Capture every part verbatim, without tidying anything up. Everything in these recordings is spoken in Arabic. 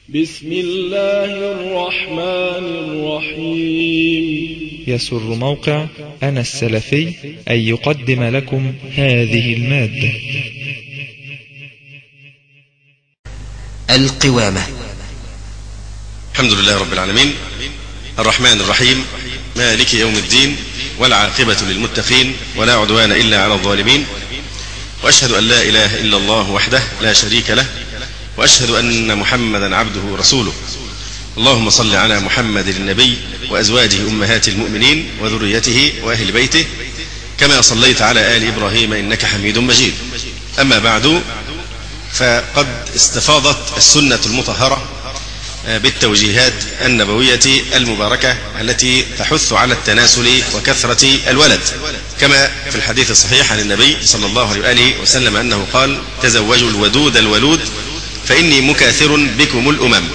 بسم الله الرحمن الرحيم. يسر موقع أنا السلفي أن يقدم لكم هذه المادة. القوامة. الحمد لله رب العالمين، الرحمن الرحيم، مالك يوم الدين، والعاقبة للمتقين، ولا عدوان إلا على الظالمين، وأشهد أن لا إله إلا الله وحده لا شريك له، وأشهد أن محمدا عبده ورسوله. اللهم صل على محمد النبي وأزواجه أمهات المؤمنين وذريته وأهل بيته كما صليت على آل إبراهيم إنك حميد مجيد. أما بعد، فقد استفاضت السنة المطهرة بالتوجيهات النبوية المباركة التي تحث على التناسل وكثرة الولد، كما في الحديث الصحيح عن النبي صلى الله عليه وآله وسلم أنه قال: تزوجوا الودود الولود فإني مكاثر بكم الأمم.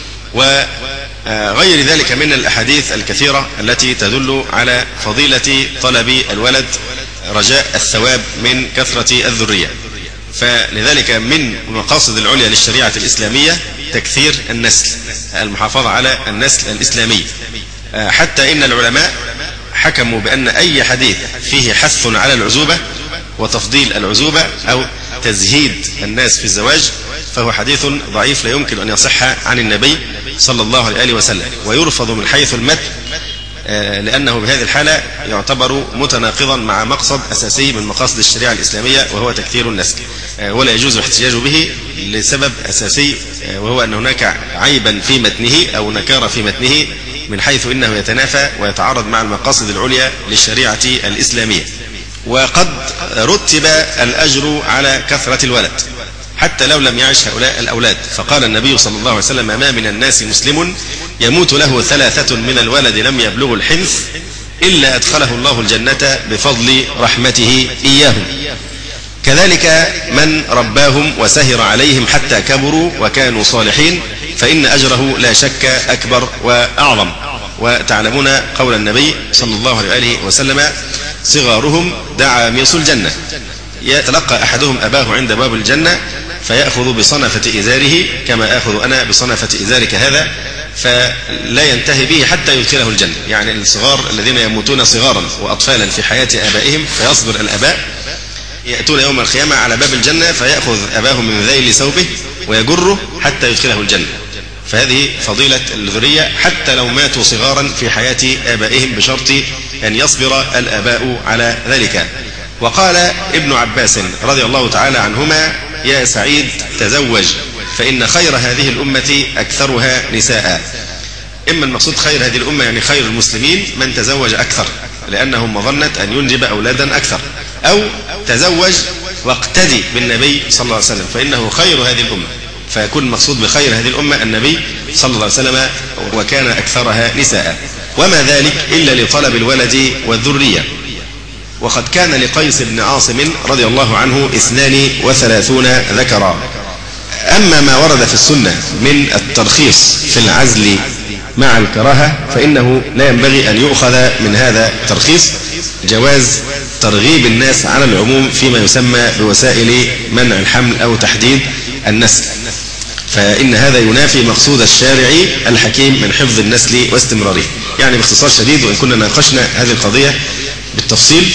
وغير ذلك من الأحاديث الكثيرة التي تدل على فضيلة طلب الولد رجاء الثواب من كثرة الذرية. فلذلك من المقاصد العليا للشريعة الإسلامية تكثير النسل، المحافظة على النسل الإسلامي، حتى إن العلماء حكموا بأن أي حديث فيه حث على العزوبة وتفضيل العزوبة أو تزهيد الناس في الزواج فهو حديث ضعيف لا يمكن أن يصح عن النبي صلى الله عليه وسلم، ويرفض من حيث المتن، لأنه بهذه الحالة يعتبر متناقضا مع مقصد أساسي من مقاصد الشريعة الإسلامية وهو تكثير النسل، ولا يجوز الاحتجاج به لسبب أساسي، وهو أن هناك عيبا في متنه أو نكارة في متنه من حيث إنه يتنافى ويتعارض مع المقاصد العليا للشريعة الإسلامية. وقد رتب الأجر على كثرة الولد حتى لو لم يعش هؤلاء الأولاد، فقال النبي صلى الله عليه وسلم: ما من الناس مسلم يموت له ثلاثة من الولد لم يبلغوا الحنث إلا أدخله الله الجنة بفضل رحمته إياهم. كذلك من رباهم وسهر عليهم حتى كبروا وكانوا صالحين فإن أجره لا شك أكبر وأعظم. وتعلمون قول النبي صلى الله عليه وسلم: صغارهم دعاميص الجنة، يتلقى أحدهم أباه عند باب الجنة فيأخذ بصنفة إزاره كما آخذ أنا بصنفة إزارك هذا، فلا ينتهي به حتى يدخله الجنة. يعني الصغار الذين يموتون صغارا وأطفالا في حياة آبائهم فيصبر الآباء، يأتون يوم القيامة على باب الجنة فيأخذ أباه من ذيل ثوبه ويجره حتى يدخله الجنة. فهذه فضيلة الذرية حتى لو ماتوا صغارا في حياة آبائهم بشرط أن يصبر الآباء على ذلك. وقال ابن عباس رضي الله تعالى عنهما: يا سعيد تزوج فإن خير هذه الأمة أكثرها نساء. إما المقصود خير هذه الأمة يعني خير المسلمين من تزوج أكثر لأنهم مظنة أن ينجب أولادا أكثر، أو تزوج واقتدي بالنبي صلى الله عليه وسلم فإنه خير هذه الأمة، فيكون المقصود بخير هذه الأمة النبي صلى الله عليه وسلم وكان أكثرها نساء. وما ذلك إلا لطلب الولد والذرية. وقد كان لقيس بن عاصم رضي الله عنه اثنان وثلاثون ذكرا. أما ما ورد في السنة من الترخيص في العزل مع الكراهة فإنه لا ينبغي أن يؤخذ من هذا الترخيص جواز ترغيب الناس على العموم فيما يسمى بوسائل منع الحمل أو تحديد النسل، فإن هذا ينافي مقصود الشارع الحكيم من حفظ النسل واستمراره. يعني باختصار شديد، وإن كنا ناقشنا هذه القضية بالتفصيل،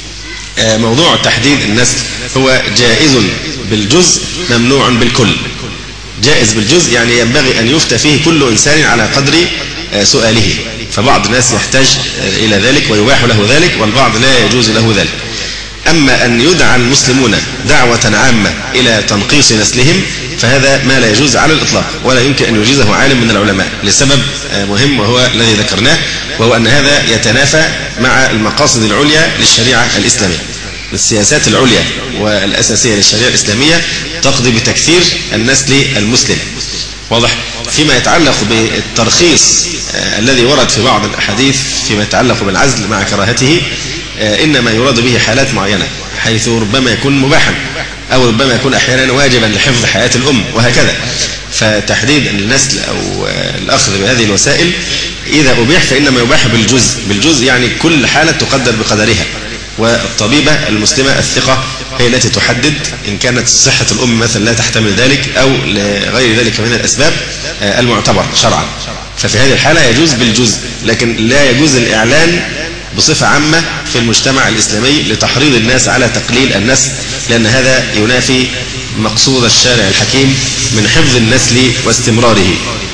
موضوع تحديد النسل هو جائز بالجزء ممنوع بالكل. جائز بالجزء يعني ينبغي أن يفتى فيه كل إنسان على قدر سؤاله، فبعض الناس يحتاج إلى ذلك ويباح له ذلك، والبعض لا يجوز له ذلك. أما أن يدعى المسلمون دعوة عامة إلى تنقيص نسلهم فهذا ما لا يجوز على الإطلاق، ولا يمكن أن يجيزه عالم من العلماء لسبب مهم وهو الذي ذكرناه، وهو أن هذا يتنافى مع المقاصد العليا للشريعة الإسلامية. السياسات العليا والأساسية للشريعة الإسلامية تقضي بتكثير النسل المسلم. واضح؟ فيما يتعلق بالترخيص الذي ورد في بعض الأحاديث فيما يتعلق بالعزل مع كراهته، إنما يراد به حالات معينة حيث ربما يكون مباحا أو ربما يكون أحيانا واجبا لحفظ حياة الأم وهكذا. فتحديد النسل أو الأخذ بهذه الوسائل إذا أبيح فإنما يباح بالجزء. بالجزء يعني كل حالة تقدر بقدرها، والطبيبة المسلمة الثقة هي التي تحدد إن كانت صحة الأم مثلا لا تحتمل ذلك أو لغير ذلك من الأسباب المعتبر شرعا. ففي هذه الحالة يجوز بالجزء، لكن لا يجوز الإعلان بصفة عامة في المجتمع الإسلامي لتحريض الناس على تقليل النسل، لأن هذا ينافي مقصود الشارع الحكيم من حفظ النسل واستمراره.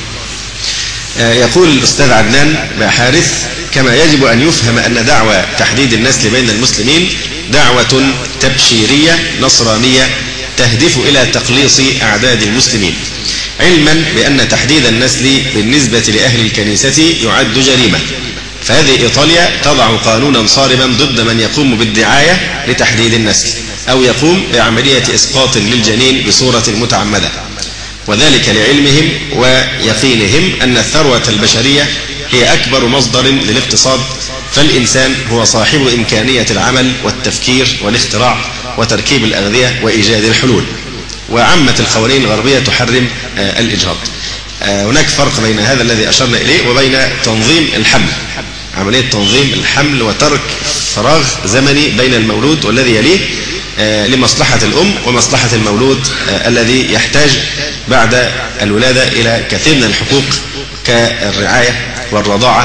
يقول الأستاذ عدنان حارث: كما يجب أن يفهم أن دعوة تحديد النسل بين المسلمين دعوة تبشيرية نصرانية تهدف إلى تقليص أعداد المسلمين، علما بأن تحديد النسل بالنسبة لأهل الكنيسة يعد جريمة. فهذه إيطاليا تضع قانونا صارما ضد من يقوم بالدعاية لتحديد النسل أو يقوم بعملية إسقاط للجنين بصورة متعمدة، وذلك لعلمهم ويقينهم أن الثروة البشرية هي أكبر مصدر للاقتصاد، فالإنسان هو صاحب إمكانية العمل والتفكير والاختراع وتركيب الأغذية وإيجاد الحلول. وعامة القوانين الغربية تحرم الإجهاض. هناك فرق بين هذا الذي أشرنا إليه وبين تنظيم الحمل، عملية تنظيم الحمل وترك فراغ زمني بين المولود والذي يليه لمصلحة الأم ومصلحة المولود الذي يحتاج بعد الولادة إلى كثير من الحقوق كالرعاية والرضاعة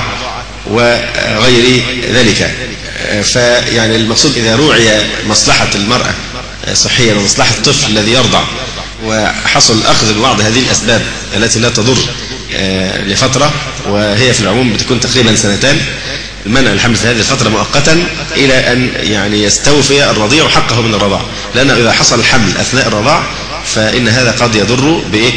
وغير ذلك. فيعني المقصود إذا روعي مصلحة المرأة صحيا ومصلحة الطفل الذي يرضع وحصل أخذ ببعض هذه الأسباب التي لا تضر لفترة، وهي في العموم بتكون تقريبا سنتان، المنع الحمل في هذه الفترة مؤقتا إلى أن يعني يستوفي الرضيع حقه من الرضاع، لأنه إذا حصل الحمل أثناء الرضاع فإن هذا قد يضر بإيه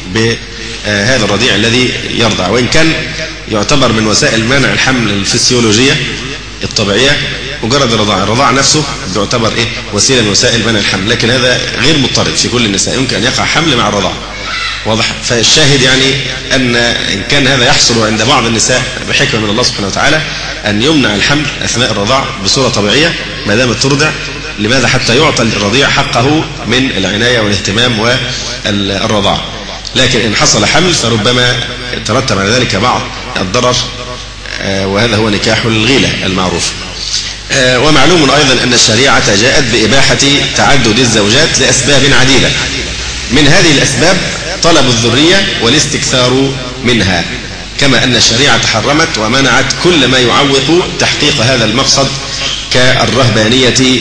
بهذا الرضيع الذي يرضع، وإن كان يعتبر من وسائل منع الحمل الفسيولوجية الطبيعية مجرد الرضاعة. الرضاعة نفسه بيعتبر إيه وسيلة من وسائل منع الحمل، لكن هذا غير مضطرد في كل النساء، يمكن أن يقع حمل مع الرضاعة، واضح. فالشاهد يعني أن إن كان هذا يحصل عند بعض النساء بحكمة من الله سبحانه وتعالى أن يمنع الحمل أثناء الرضاعة بصورة طبيعية ما دامت ترضع، لماذا؟ حتى يعطى الرضيع حقه من العناية والاهتمام والرضاعة. لكن إن حصل حمل فربما ترتب على ذلك بعض الضرر، وهذا هو نكاح الغيلة المعروف. ومعلوم أيضا أن الشريعة جاءت بإباحة تعدد الزوجات لأسباب عديدة، من هذه الأسباب طلب الذرية والاستكثار منها، كما أن الشريعة حرمت ومنعت كل ما يعوق تحقيق هذا المقصد كالرهبانية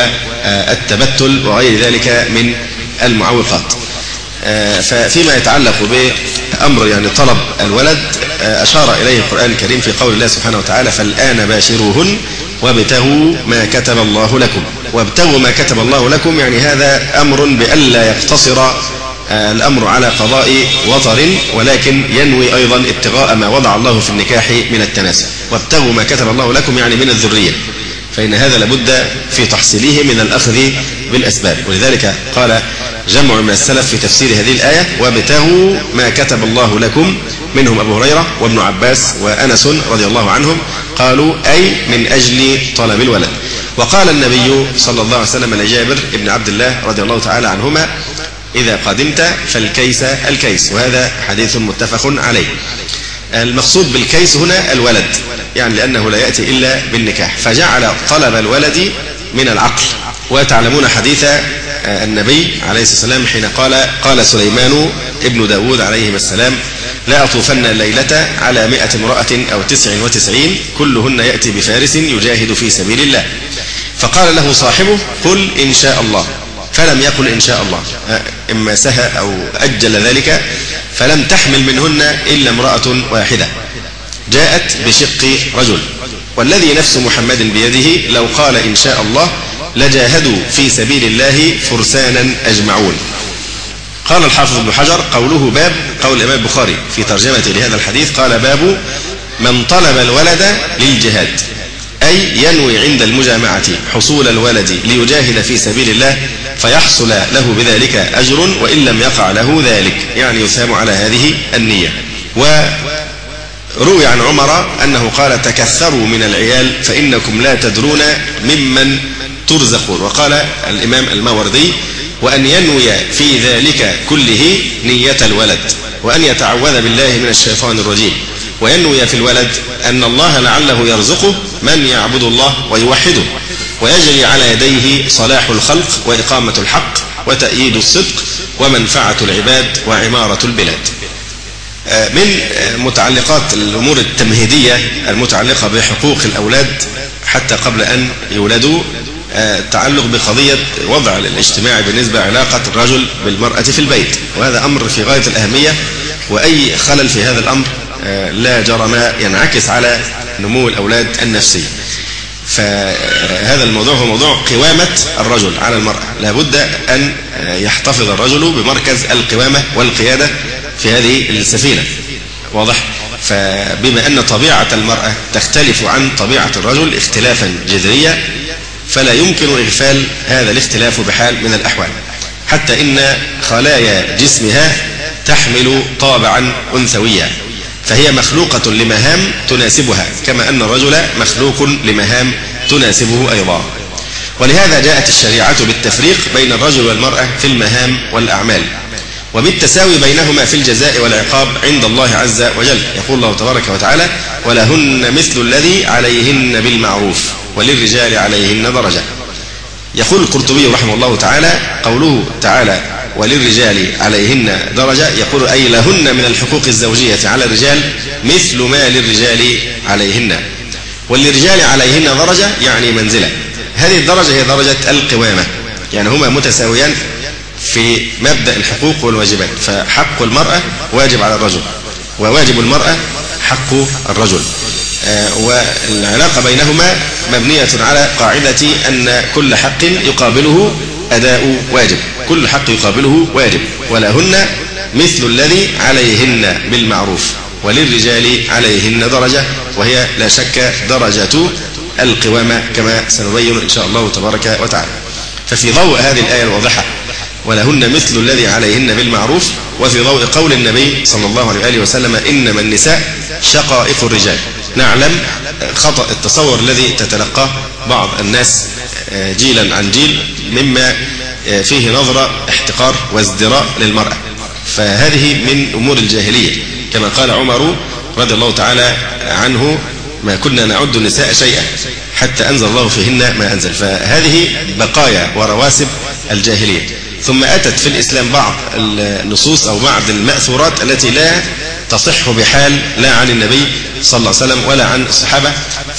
والتبتل وغير ذلك من المعوقات. ففيما يتعلق بأمر يعني طلب الولد أشار إليه القرآن الكريم في قول الله سبحانه وتعالى: فالآن باشروهن وابتغوا ما كتب الله لكم. وابتغوا ما كتب الله لكم يعني هذا أمر بألا يقتصر الأمر على قضاء وطر، ولكن ينوي أيضا ابتغاء ما وضع الله في النكاح من التناسل. وابتغوا ما كتب الله لكم يعني من الذرية، فإن هذا لابد في تحصيله من الأخذ بالأسباب. ولذلك قال جمع من السلف في تفسير هذه الآية: وابتغوا ما كتب الله لكم، منهم أبو هريرة وابن عباس وأنس رضي الله عنهم، قالوا أي من أجل طلب الولد. وقال النبي صلى الله عليه وسلم لجابر بن عبد الله رضي الله تعالى عنهما: إذا قدمت فالكيس الكيس، وهذا حديث متفق عليه. المقصود بالكيس هنا الولد، يعني لأنه لا يأتي إلا بالنكاح، فجعل طلب الولد من العقل. وتعلمون حديث النبي عليه الصلاة والسلام حين قال قال سليمان ابن داود عليه السلام: لا أطوفن الليلة على مئة امرأة أو تسع وتسعين كلهن يأتي بفارس يجاهد في سبيل الله. فقال له صاحبه: قل إن شاء الله، فلم يقل إن شاء الله، إما سهى أو أجل ذلك، فلم تحمل منهن إلا امرأة واحدة جاءت بشق رجل، والذي نفس محمد بيده لو قال إن شاء الله لجاهدوا في سبيل الله فرسانا أجمعون. قال الحافظ ابن حجر: قوله باب، قول الإمام البخاري في ترجمة لهذا الحديث قال: باب من طلب الولد للجهاد، أي ينوي عند المجامعة حصول الولد ليجاهد في سبيل الله فيحصل له بذلك أجر وإن لم يقع له ذلك، يعني يثاب على هذه النية. وروي عن عمر أنه قال: تكثروا من العيال فإنكم لا تدرون ممن ترزقون. وقال الإمام الماوردي: وأن ينوي في ذلك كله نية الولد، وأن يتعوذ بالله من الشيطان الرجيم، وينوي في الولد أن الله لعله يرزقه من يعبد الله ويوحده، ويجري على يديه صلاح الخلق وإقامة الحق وتأييد الصدق ومنفعة العباد وعمارة البلاد. من متعلقات الأمور التمهيدية المتعلقة بحقوق الأولاد حتى قبل أن يولدوا التعلق بقضية وضع الاجتماع بالنسبة علاقة الرجل بالمرأة في البيت، وهذا أمر في غاية الأهمية، وأي خلل في هذا الأمر لا جرم ينعكس على نمو الأولاد النفسي. فهذا الموضوع هو موضوع قوامة الرجل على المرأة، لابد أن يحتفظ الرجل بمركز القوامة والقيادة في هذه السفينة، واضح؟ فبما أن طبيعة المرأة تختلف عن طبيعة الرجل اختلافا جذريا، فلا يمكن إغفال هذا الاختلاف بحال من الأحوال، حتى إن خلايا جسمها تحمل طابعا أنثويا، فهي مخلوقة لمهام تناسبها كما أن الرجل مخلوق لمهام تناسبه أيضا. ولهذا جاءت الشريعة بالتفريق بين الرجل والمرأة في المهام والأعمال، وبالتساوي بينهما في الجزاء والعقاب عند الله عز وجل. يقول الله تبارك وتعالى: ولهن مثل الذي عليهن بالمعروف وللرجال عليهن درجة. يقول القرطبي رحمه الله تعالى: قوله تعالى وللرجال عليهن درجة، يقول أي لهن من الحقوق الزوجية على الرجال مثل ما للرجال عليهن، وللرجال عليهن درجة يعني منزلة. هذه الدرجة هي درجة القوامة، يعني هما متساويان في مبدأ الحقوق والواجبات، فحق المرأة واجب على الرجل، وواجب المرأة حق الرجل، والعلاقة بينهما مبنية على قاعدة أن كل حق يقابله أداء واجب، كل حق يقابله واجب. ولهن مثل الذي عليهن بالمعروف وللرجال عليهن درجة، وهي لا شك درجة القوامة كما سنبين إن شاء الله تبارك وتعالى. ففي ضوء هذه الآية الواضحة ولهن مثل الذي عليهن بالمعروف، وفي ضوء قول النبي صلى الله عليه وآله وسلم إنما النساء شقائق الرجال، نعلم خطأ التصور الذي تتلقاه بعض الناس جيلا عن جيل مما فيه نظرة احتقار وازدراء للمرأة، فهذه من أمور الجاهلية، كما قال عمر رضي الله تعالى عنه: ما كنا نعد النساء شيئا حتى أنزل الله فيهن ما أنزل. فهذه بقايا ورواسب الجاهلية. ثم أتت في الإسلام بعض النصوص أو بعض المأثورات التي لا تصح بحال لا عن النبي صلى الله عليه وسلم ولا عن الصحابة،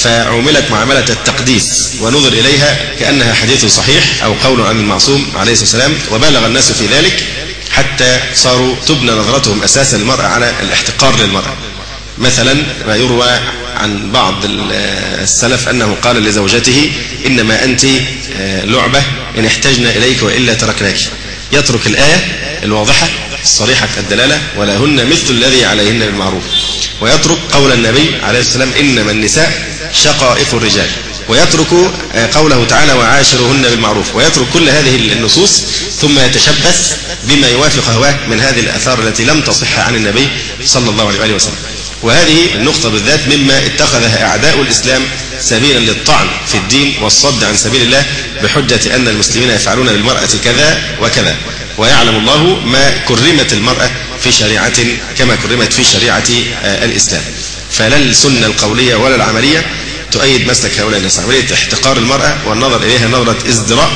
فعملت معاملة التقديس ونظر إليها كأنها حديث صحيح أو قول عن المعصوم عليه الصلاة والسلام، وبالغ الناس في ذلك حتى صاروا تبنى نظرتهم أساسا للمرأة على الاحتقار للمرأة. مثلا ما يروى عن بعض السلف أنه قال لزوجته: إنما أنت لعبة إن احتجنا إليك وإلا تركناك. يترك الآية الواضحة الصريحة الدلالة ولهن مثل الذي عليهن بالمعروف، ويترك قول النبي عليه الصلاة والسلام: إنما النساء شقائق الرجال، ويترك قوله تعالى: وعاشرهن بالمعروف، ويترك كل هذه النصوص ثم يتشبث بما يوافق هواه من هذه الآثار التي لم تصح عن النبي صلى الله عليه وسلم. وهذه النقطة بالذات مما اتخذها أعداء الإسلام سبيلا للطعن في الدين والصد عن سبيل الله بحجة أن المسلمين يفعلون بالمرأة كذا وكذا، ويعلم الله ما كرمت المرأة في شريعة كما كرمت في شريعة الإسلام. فلا السنة القولية ولا العملية تؤيد مسلك هؤلاء الناس، عملية احتقار المرأة والنظر إليها نظرة ازدراء،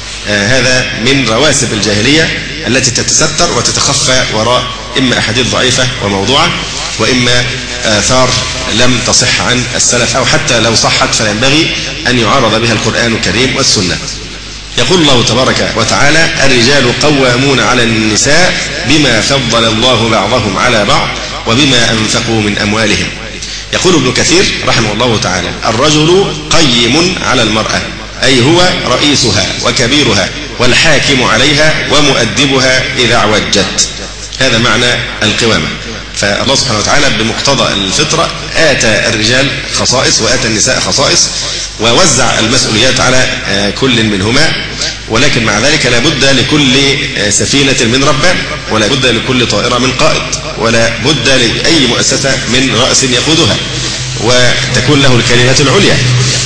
هذا من رواسب الجاهلية التي تتستر وتتخفى وراء إما أحاديث ضعيفة وموضوعة، وإما آثار لم تصح عن السلف، أو حتى لو صحت فلا ينبغي أن يعارض بها القرآن الكريم والسنة. يقول الله تبارك وتعالى: الرجال قوامون على النساء بما فضل الله بعضهم على بعض وبما أنفقوا من أموالهم. يقول ابن كثير رحمه الله تعالى: الرجل قيم على المرأة، أي هو رئيسها وكبيرها والحاكم عليها ومؤدبها إذا اعوجت. هذا معنى القوامة. فالله سبحانه وتعالى بمقتضى الفطرة آتى الرجال خصائص وآتى النساء خصائص، ووزع المسؤوليات على كل منهما، ولكن مع ذلك لا بد لكل سفينة من ربان، ولا بد لكل طائرة من قائد، ولا بد لأي مؤسسة من رأس يقودها وتكون له الكلمة العليا.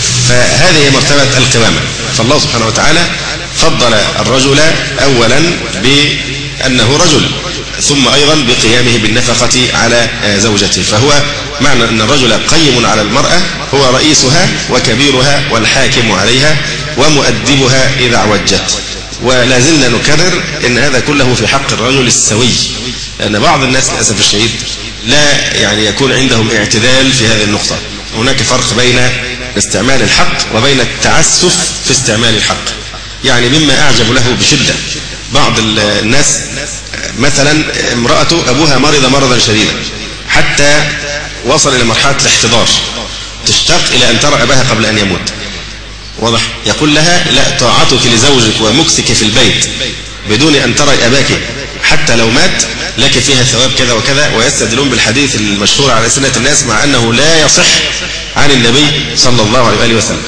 فهذه مرتبة القوامة. فالله سبحانه وتعالى فضل الرجل أولا بأنه رجل، ثم أيضا بقيامه بالنفقة على زوجته. فهو معنى أن الرجل قيم على المرأة، هو رئيسها وكبيرها والحاكم عليها ومؤدبها إذا عوجت. ولا زلنا نكرر أن هذا كله في حق الرجل السوي، لأن بعض الناس للأسف الشديد لا يعني يكون عندهم اعتدال في هذه النقطة. هناك فرق بين استعمال الحق وبين التعسف في استعمال الحق. يعني مما أعجب له بشدة بعض الناس مثلا امرأته أبوها مرض مرضا شديدا حتى وصل إلى مرحلة الاحتضار، تشتاق إلى أن ترى أباها قبل أن يموت. واضح؟ يقول لها لا، طاعتك لزوجك ومكسك في البيت بدون أن ترى أباك حتى لو مات لك فيها ثواب كذا وكذا، ويستدلون بالحديث المشهور على سنة الناس مع أنه لا يصح عن النبي صلى الله عليه وآله وسلم.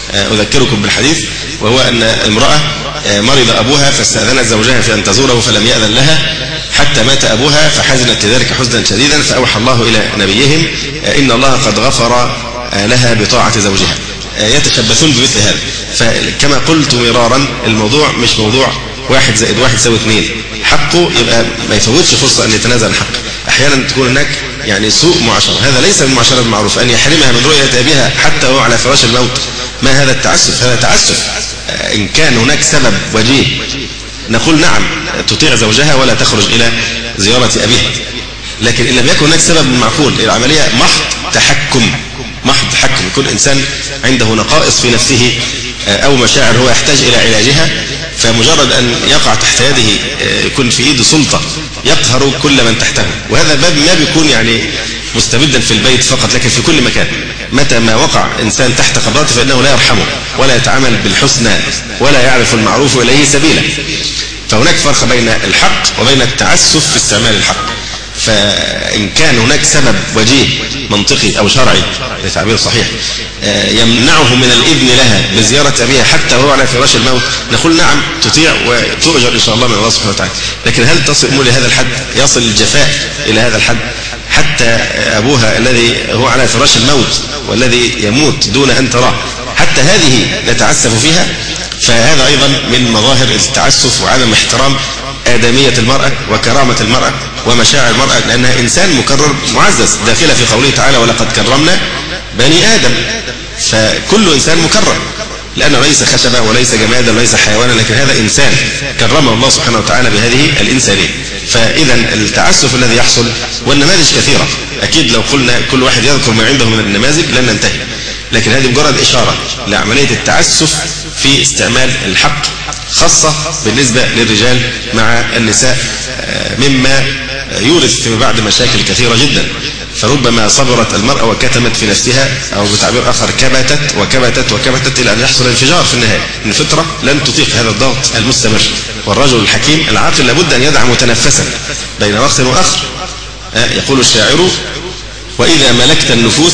أذكركم بالحديث، وهو أن امرأة مرض أبوها فاستأذنت زوجها في أن تزوره فلم يأذن لها حتى مات أبوها، فحزنت لذلك حزنا شديدا، فأوحى الله إلى نبيهم إن الله قد غفر لها بطاعة زوجها. يتشبثون بمثل هذا. فكما قلت مرارا الموضوع مش موضوع واحد زائد واحد يساوي اثنين، حقه يبقى ما يفوتش فرصة أن يتنازل عن حقه. أحيانا تكون هناك يعني سوء معاشرة، هذا ليس من معاشرة المعروف، أن يحرمها من رؤية أبيها حتى وهو على فراش الموت. ما هذا التعسف؟ هذا تعسف. إن كان هناك سبب وجيه نقول نعم تطيع زوجها ولا تخرج إلى زيارة أبيها، لكن إن لم يكن هناك سبب معقول، العملية محض تحكم، محض تحكم. يكون إنسان عنده نقائص في نفسه أو مشاعر هو يحتاج إلى علاجها، فمجرد أن يقع تحت يده يكون في إيده سلطة يقهر كل من تحته. وهذا باب ما بيكون يعني مستبدا في البيت فقط، لكن في كل مكان. متى ما وقع إنسان تحت قبضته فإنه لا يرحمه ولا يتعامل بالحسنى ولا يعرف المعروف إليه سبيلا. فهناك فرق بين الحق وبين التعسف في استعمال الحق. فإن كان هناك سبب وجيه منطقي أو شرعي لتعبير صحيح يمنعه من الإذن لها بزيارة أبيها حتى وهو على فراش الموت، نقول نعم تطيع وتؤجر إن شاء الله من الله سبحانه وتعالى. لكن هل تصل الأمور لهذا الحد؟ يصل الجفاء إلى هذا الحد حتى أبوها الذي هو على فراش الموت والذي يموت دون أن تراه، حتى هذه نتعسف فيها؟ فهذا أيضا من مظاهر التعسف وعدم احترام آدمية المرأة وكرامة المرأة ومشاعر المرأة، لأنها إنسان مكرر معزز داخلة في قوله تعالى ولقد كرمنا بني آدم. فكل إنسان مكرم، لأنه ليس خشبة وليس جمادا وليس حيوانا، لكن هذا إنسان كرمه الله سبحانه وتعالى بهذه الإنسانية. فإذا التعسف الذي يحصل، والنماذج كثيرة أكيد لو قلنا كل واحد يذكر ما عنده من النماذج لن ننتهي، لكن هذه مجرد إشارة لعملية التعسف في استعمال الحق، خاصة بالنسبة للرجال مع النساء، مما يورث فيما بعد مشاكل كثيرة جدا. فربما صبرت المرأة وكتمت في نفسها، أو بتعبير آخر كبتت وكبتت وكبتت إلى أن يحصل انفجار في النهاية. الفطرة لن تطيق هذا الضغط المستمر، والرجل الحكيم العاقل لابد أن يدع متنفسا بين وقت وآخر. يقول الشاعر وإذا ملكت النفوس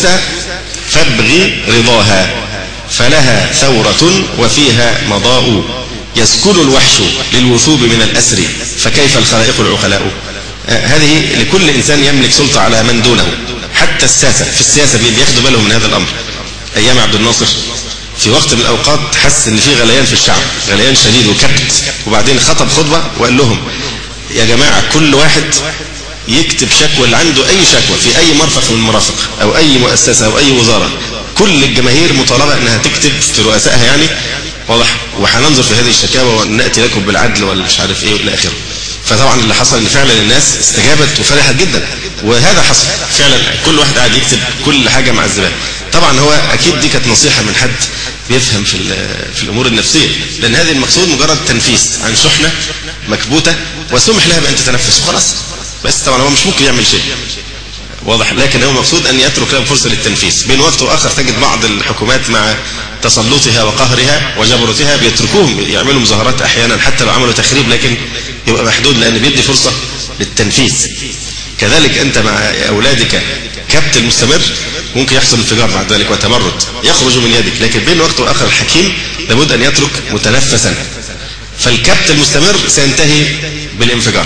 فابغي رضاها فلها ثورة وفيها مضاء، يسكن الوحش للوثوب من الأسر فكيف الخلائق العقلاء. هذه لكل إنسان يملك سلطة على من دونه، حتى الساسة في السياسة بياخدوا بالهم من هذا الأمر. أيام عبد الناصر في وقت من الأوقات حس إن في غليان في الشعب، غليان شديد وكبت، وبعدين خطب خطبة وقال لهم يا جماعة كل واحد يكتب شكوى اللي عنده أي شكوى في أي مرفق من المرافق أو أي مؤسسة أو أي وزارة، كل الجماهير مطالبة أنها تكتب في رؤسائها يعني، واضح، وحننظر في هذه الشكاوى ونأتي لكم بالعدل ولا مش عارف إيه إلى آخره. فطبعا اللي حصل ان فعلا الناس استجابت وفرحت جدا، وهذا حصل فعلا. كل واحد قاعد يكتب كل حاجه مع الزبائن. طبعا هو اكيد دي كانت نصيحه من حد بيفهم في في الامور النفسيه، لان هذه المقصود مجرد تنفيس عن شحنه مكبوته وسمح لها بان تتنفس وخلاص. بس طبعا هو مش ممكن يعمل شيء، واضح، لكن هو مقصود ان يترك لهم فرصه للتنفيس. بين وقت واخر تجد بعض الحكومات مع تسلطها وقهرها وجبروتها بيتركوهم يعملوا مظاهرات احيانا حتى لو عملوا تخريب، لكن يبقى محدود لأن بيدي فرصة للتنفيذ. كذلك أنت مع أولادك كبت المستمر ممكن يحصل انفجار بعد ذلك وتمرد يخرج من يدك، لكن بين وقت وآخر الحكيم لابد أن يترك متنفسا، فالكبت المستمر سينتهي بالانفجار.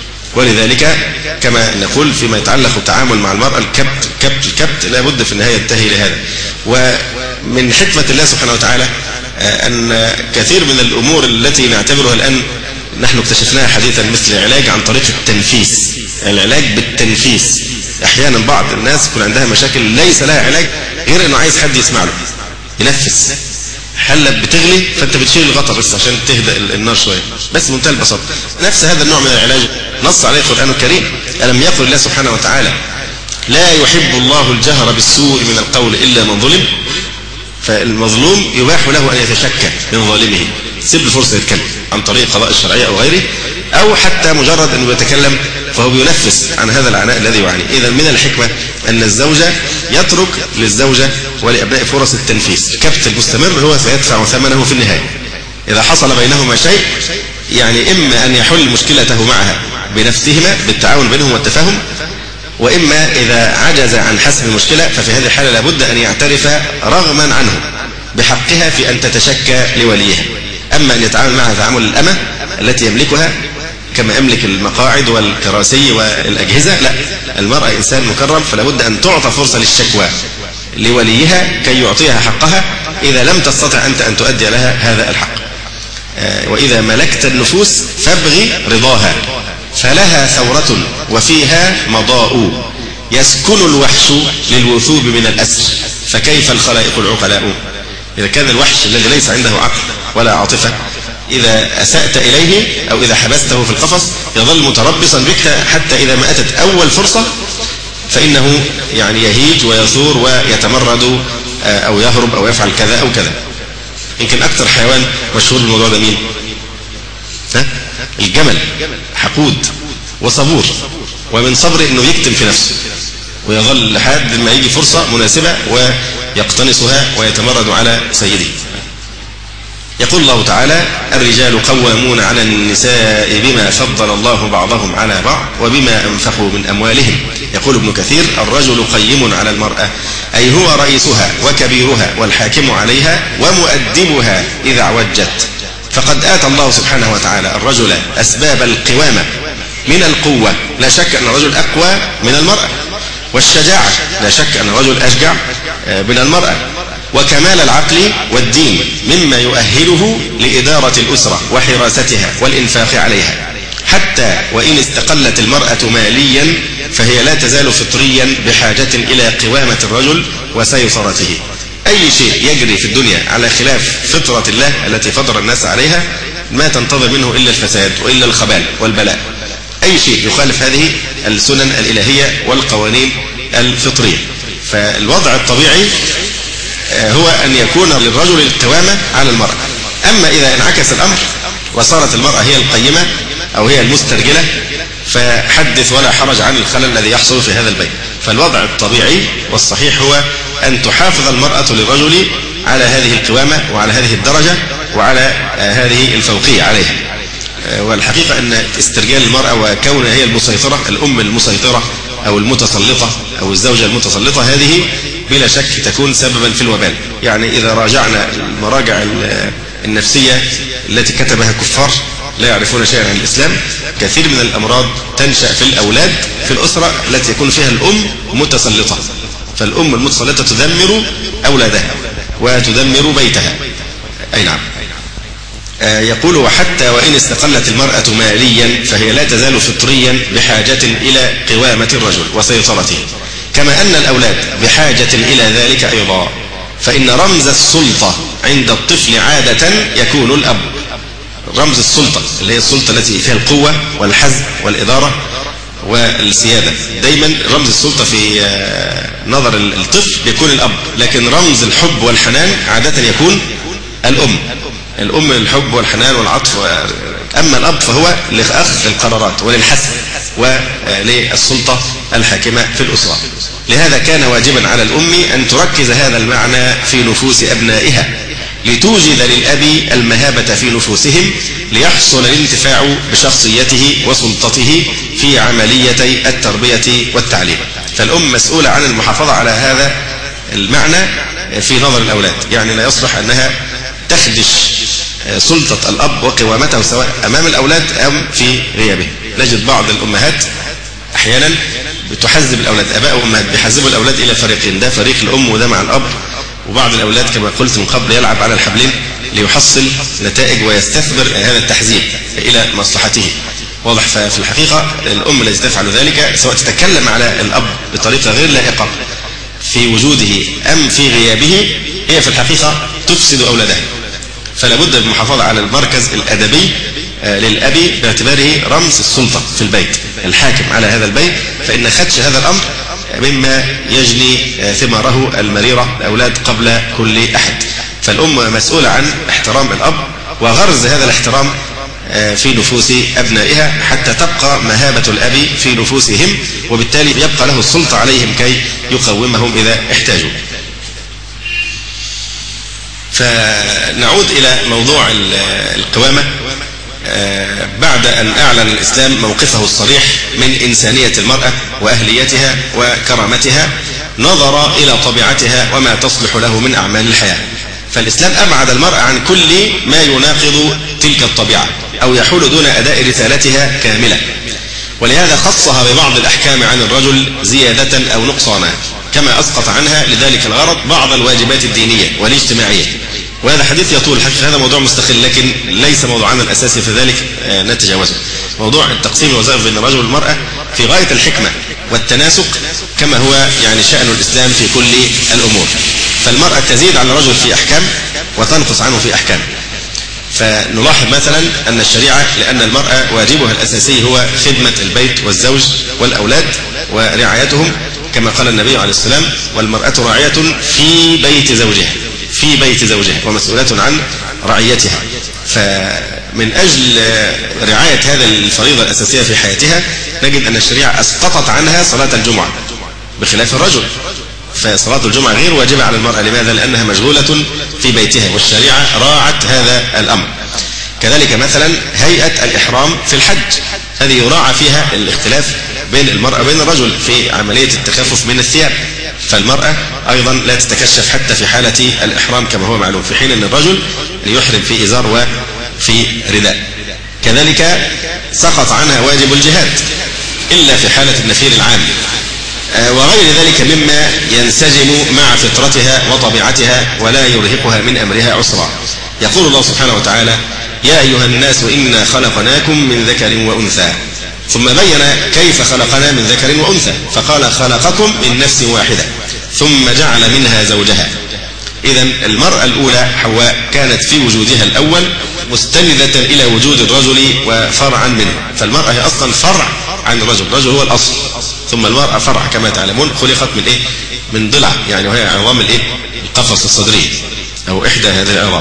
ولذلك كما نقول فيما يتعلق بالتعامل مع المرأة، الكبت كبت الكبت لابد في النهاية ينتهي لهذا. ومن حكمة الله سبحانه وتعالى أن كثير من الأمور التي نعتبرها الآن نحن اكتشفناها حديثا مثل العلاج عن طريق التنفيس، العلاج بالتنفيس. احيانا بعض الناس يكون عندها مشاكل ليس لها علاج غير انه عايز حد يسمع له ينفس. حلة بتغلي فانت بتشيل الغطا بس عشان تهدأ النار شويه، بس منتهى البساطه. نفس هذا النوع من العلاج نص عليه القرآن الكريم. ألم يقل الله سبحانه وتعالى لا يحب الله الجهر بالسوء من القول إلا من ظلم؟ فالمظلوم يباح له أن يتشكى من ظالمه، سيب له فرصة يتكلم عن طريق القضاء الشرعية أو غيره، أو حتى مجرد أنه يتكلم فهو بينفس عن هذا العناء الذي يعانيه. إذا من الحكمة أن الزوجة يترك للزوجة ولأبناء فرص التنفيس. الكبت المستمر هو سيدفع ثمنه في النهاية. إذا حصل بينهما شيء يعني إما أن يحل مشكلته معها بنفسهما بالتعاون بينهم والتفاهم، وإما إذا عجز عن حسم المشكلة ففي هذه الحالة لابد أن يعترف رغما عنه بحقها في أن تتشكى لوليها. أما أن يتعامل معها تعامل الأمة التي يملكها كما يملك المقاعد والكراسي والأجهزة، لا، المرأة إنسان مكرم، فلابد أن تعطى فرصة للشكوى لوليها كي يعطيها حقها إذا لم تستطع أنت أن تؤدي لها هذا الحق. وإذا ملكت النفوس فابغي رضاها فلها ثورة وفيها مضاء، يسكن الوحش للوثوب من الأسر فكيف الخلائق العقلاء. إذا كان الوحش الذي ليس عنده عقل ولا عاطفة إذا أسأت إليه أو إذا حبسته في القفص يظل متربصا بك حتى إذا ما أتت أول فرصة فإنه يعني يهيج ويثور ويتمرد أو يهرب أو يفعل كذا أو كذا. يمكن أكثر حيوان مشهور بالموضوع ده مين؟ ها؟ الجمل، حقود وصبور، ومن صبر إنه يكتم في نفسه ويظل لحد ما يجي فرصة مناسبة ويقتنصها ويتمرد على سيده. يقول الله تعالى الرجال قوامون على النساء بما فضل الله بعضهم على بعض وبما أنفقوا من أموالهم. يقول ابن كثير الرجل قيم على المرأة أي هو رئيسها وكبيرها والحاكم عليها ومؤدبها إذا عوجت. فقد آتى الله سبحانه وتعالى الرجل أسباب القوامة من القوة، لا شك أن الرجل أقوى من المرأة، والشجاعة لا شك أن الرجل أشجع من المرأة، وكمال العقل والدين مما يؤهله لإدارة الأسرة وحراستها والإنفاق عليها. حتى وإن استقلت المرأة ماليا فهي لا تزال فطريا بحاجة إلى قوامة الرجل وسيطرته. أي شيء يجري في الدنيا على خلاف فطرة الله التي فطر الناس عليها ما تنتظر منه إلا الفساد وإلا الخبال والبلاء. أي شيء يخالف هذه السنن الإلهية والقوانين الفطرية. فالوضع الطبيعي هو أن يكون للرجل القوامة على المرأة. أما إذا انعكس الأمر وصارت المرأة هي القيمة أو هي المسترجلة فحدث ولا حرج عن الخلل الذي يحصل في هذا البيت. فالوضع الطبيعي والصحيح هو أن تحافظ المرأة للرجل على هذه القوامة وعلى هذه الدرجة وعلى هذه الفوقية عليها. والحقيقة أن استرجال المرأة وكونها هي المسيطرة، الأم المسيطرة أو المتسلطة أو الزوجة المتسلطة، هذه بلا شك تكون سببا في الوبال. يعني إذا راجعنا المراجع النفسية التي كتبها كفار لا يعرفون شيئا عن الإسلام، كثير من الأمراض تنشأ في الأولاد في الأسرة التي يكون فيها الأم متسلطة. فالأم المتسلطة تدمر أولادها وتدمر بيتها. أي نعم. آه يقول وحتى وإن استقلت المرأة ماليا فهي لا تزال فطريا بحاجة إلى قوامة الرجل وسيطرته، كما أن الأولاد بحاجة إلى ذلك أيضا. فإن رمز السلطة عند الطفل عادة يكون الأب. رمز السلطة اللي هي السلطة التي فيها القوة والحزم والإدارة والسيادة، دايما رمز السلطة في نظر الطفل يكون الأب، لكن رمز الحب والحنان عادة يكون الأم. الأم الحب والحنان والعطف، أما الأب فهو لأخذ القرارات وللحسم وللسلطة الحاكمة في الأسرة. لهذا كان واجبا على الأم أن تركز هذا المعنى في نفوس أبنائها لتوجد للأب المهابة في نفوسهم ليحصل الانتفاع بشخصيته وسلطته في عملية التربية والتعليم. فالأم مسؤولة عن المحافظة على هذا المعنى في نظر الأولاد. يعني لا يصلح أنها تخدش سلطة الأب وقوامته سواء أمام الأولاد أم في غيابه. نجد بعض الأمهات أحيانا بتحزب الأولاد، أباء وأمهات بيحزبوا الأولاد إلى فريقين، ده فريق الأم وده مع الأب، وبعض الأولاد كما قلت من قبل يلعب على الحبلين، ليحصل نتائج ويستثمر هذا التحذير إلى مصلحته. واضح؟ ففي الحقيقة الأم التي تفعل ذلك سواء تتكلم على الأب بطريقة غير لائقة في وجوده أم في غيابه، هي في الحقيقة تفسد أولادها. فلا بد من المحافظة على المركز الأدبي للأب باعتباره رمز السلطة في البيت، الحاكم على هذا البيت، فإن خدش هذا الأمر مما يجني ثماره المريرة الأولاد قبل كل أحد. فالأم مسؤولة عن احترام الأب وغرز هذا الاحترام في نفوس أبنائها حتى تبقى مهابة الأب في نفوسهم، وبالتالي يبقى له السلطة عليهم كي يقومهم إذا احتاجوا. فنعود إلى موضوع القوامة. بعد أن أعلن الإسلام موقفه الصريح من إنسانية المرأة وأهليتها وكرامتها، نظر إلى طبيعتها وما تصلح له من أعمال الحياة. فالإسلام أبعد المرأة عن كل ما يناقض تلك الطبيعة أو يحول دون أداء رسالتها كاملة، ولهذا خصها ببعض الأحكام عن الرجل زيادة أو نقصانا، كما أسقط عنها لذلك الغرض بعض الواجبات الدينية والاجتماعية. وهذا حديث يطول، حقيقة هذا موضوع مستقل لكن ليس موضوعنا الأساسي، في ذلك نتجاوزه. موضوع التقسيم الوظائف بين الرجل والمرأة في غاية الحكمة والتناسق، كما هو يعني شأن الإسلام في كل الأمور. فالمرأة تزيد على الرجل في أحكام وتنقص عنه في أحكام. فنلاحظ مثلا أن الشريعة لأن المرأة واجبها الأساسي هو خدمة البيت والزوج والأولاد ورعايتهم، كما قال النبي عليه السلام: والمرأة راعية في بيت زوجها، في بيت زوجها ومسؤولة عن رعيتها. فمن أجل رعاية هذا الفريضة الأساسية في حياتها نجد أن الشريعة أسقطت عنها صلاة الجمعة بخلاف الرجل. فصلاة الجمعة غير واجبة على المرأة. لماذا؟ لأنها مشغولة في بيتها، والشريعة راعت هذا الأمر. كذلك مثلا هيئة الإحرام في الحج، هذه يراعى فيها الاختلاف بين المرأة وبين الرجل في عملية التكفف من الثياب. فالمرأة أيضا لا تتكشف حتى في حالة الإحرام كما هو معلوم، في حين أن الرجل يحرم في إزار وفي رداء. كذلك سقط عنها واجب الجهاد إلا في حالة النفير العام، وغير ذلك مما ينسجم مع فطرتها وطبيعتها ولا يرهقها من أمرها عسرا. يقول الله سبحانه وتعالى: يا أيها الناس إنا خلقناكم من ذكر وأنثى، ثم بين كيف خلقنا من ذكر وأنثى، فقال: خلقكم من نفس واحدة ثم جعل منها زوجها. إذن المرأة الأولى حواء كانت في وجودها الأول مستندة إلى وجود الرجل وفرعا منه. فالمرأة هي أصلا فرع عن الرجل، الرجل هو الأصل، ثم المرأة فرع كما تعلمون، خلقت من إيه؟ من ضلع، يعني وهي عظام الإيه؟ القفص الصدري أو إحدى هذه العظام.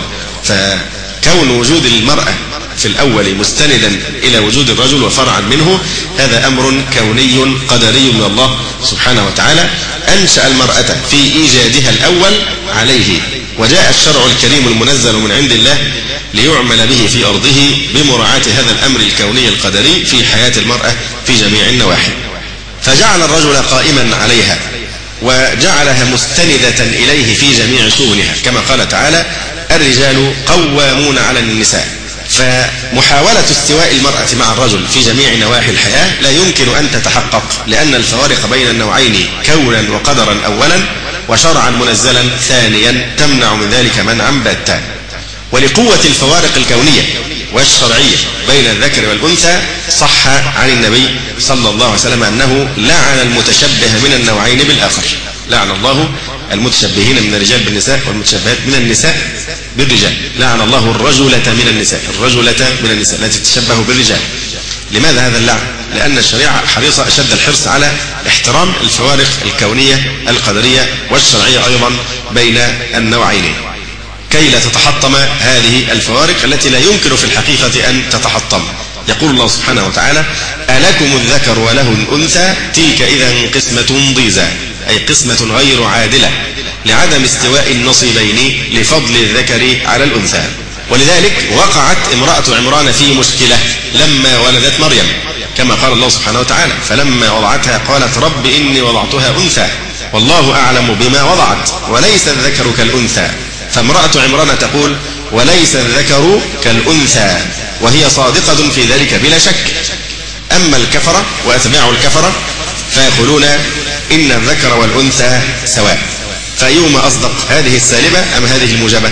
فكون وجود المرأة في الأول مستندا إلى وجود الرجل وفرعا منه، هذا أمر كوني قدري من الله سبحانه وتعالى، أنشأ المرأة في إيجادها الأول عليه، وجاء الشرع الكريم المنزل من عند الله ليعمل به في أرضه بمراعاة هذا الأمر الكوني القدري في حياة المرأة في جميع النواحي. فجعل الرجل قائما عليها وجعلها مستندة إليه في جميع شؤونها، كما قال تعالى: الرجال قوامون على النساء. فمحاولة استواء المرأة مع الرجل في جميع نواحي الحياة لا يمكن أن تتحقق، لأن الفوارق بين النوعين كونا وقدرا أولا وشرعا منزلا ثانيا تمنع من ذلك منعا باتا. ولقوة الفوارق الكونية والشرعية بين الذكر والأنثى صح عن النبي صلى الله عليه وسلم أنه لعن المتشبه من النوعين بالآخر. لعن الله المتشبهين من الرجال بالنساء والمتشبهات من النساء بالرجال. لعن الله الرجلة من النساء، الرجلة من النساء التي تتشبه بالرجال. لماذا هذا اللعن؟ لأن الشريعة حريصة أشد الحرص على احترام الفوارق الكونية القدرية والشرعية أيضا بين النوعين، كي لا تتحطم هذه الفوارق التي لا يمكن في الحقيقة أن تتحطم. يقول الله سبحانه وتعالى: ألكم الذكر وله الأنثى تلك إذا قسمة ضيزى، أي قسمة غير عادلة لعدم استواء النصيبين لفضل الذكر على الأنثى. ولذلك وقعت امرأة عمران في مشكلة لما ولدت مريم، كما قال الله سبحانه وتعالى: فلما وضعتها قالت رب إني وضعتها أنثى والله أعلم بما وضعت وليس الذكر كالأنثى. فامرأة عمران تقول: وليس الذكر كالأنثى، وهي صادقة في ذلك بلا شك. أما الكفرة وأتباع الكفرة فيقولون إن الذكر والأنثى سواء. فأيهما أصدق، هذه السالبة أم هذه الموجبة؟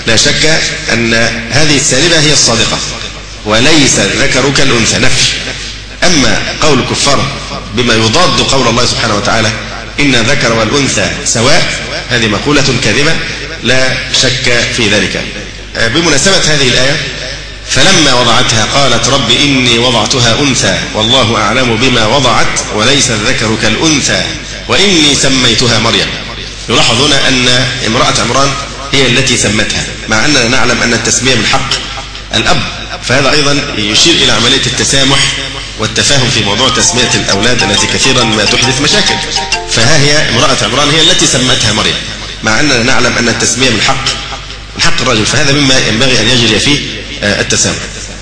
لا شك أن هذه السالبة هي الصادقة، وليس الذكر كالأنثى نفي. أما قول الكفار بما يضاد قول الله سبحانه وتعالى إن الذكر والأنثى سواء، هذه مقولة كاذبة لا شك في ذلك. بمناسبة هذه الآية، فلما وضعتها قالت رب إني وضعتها أنثى والله أعلم بما وضعت وليس الذكر كالأنثى وإني سميتها مريم. يلاحظ هنا أن امرأة عمران هي التي سمتها، مع أننا نعلم أن التسمية من حق الأب، فهذا أيضا يشير إلى عملية التسامح والتفاهم في موضوع تسمية الأولاد التي كثيرا ما تحدث مشاكل. فها هي امرأة عمران هي التي سمتها مريم، مع أننا نعلم أن التسمية من حق من حق الرجل، فهذا مما ينبغي أن يجري فيه التسامح.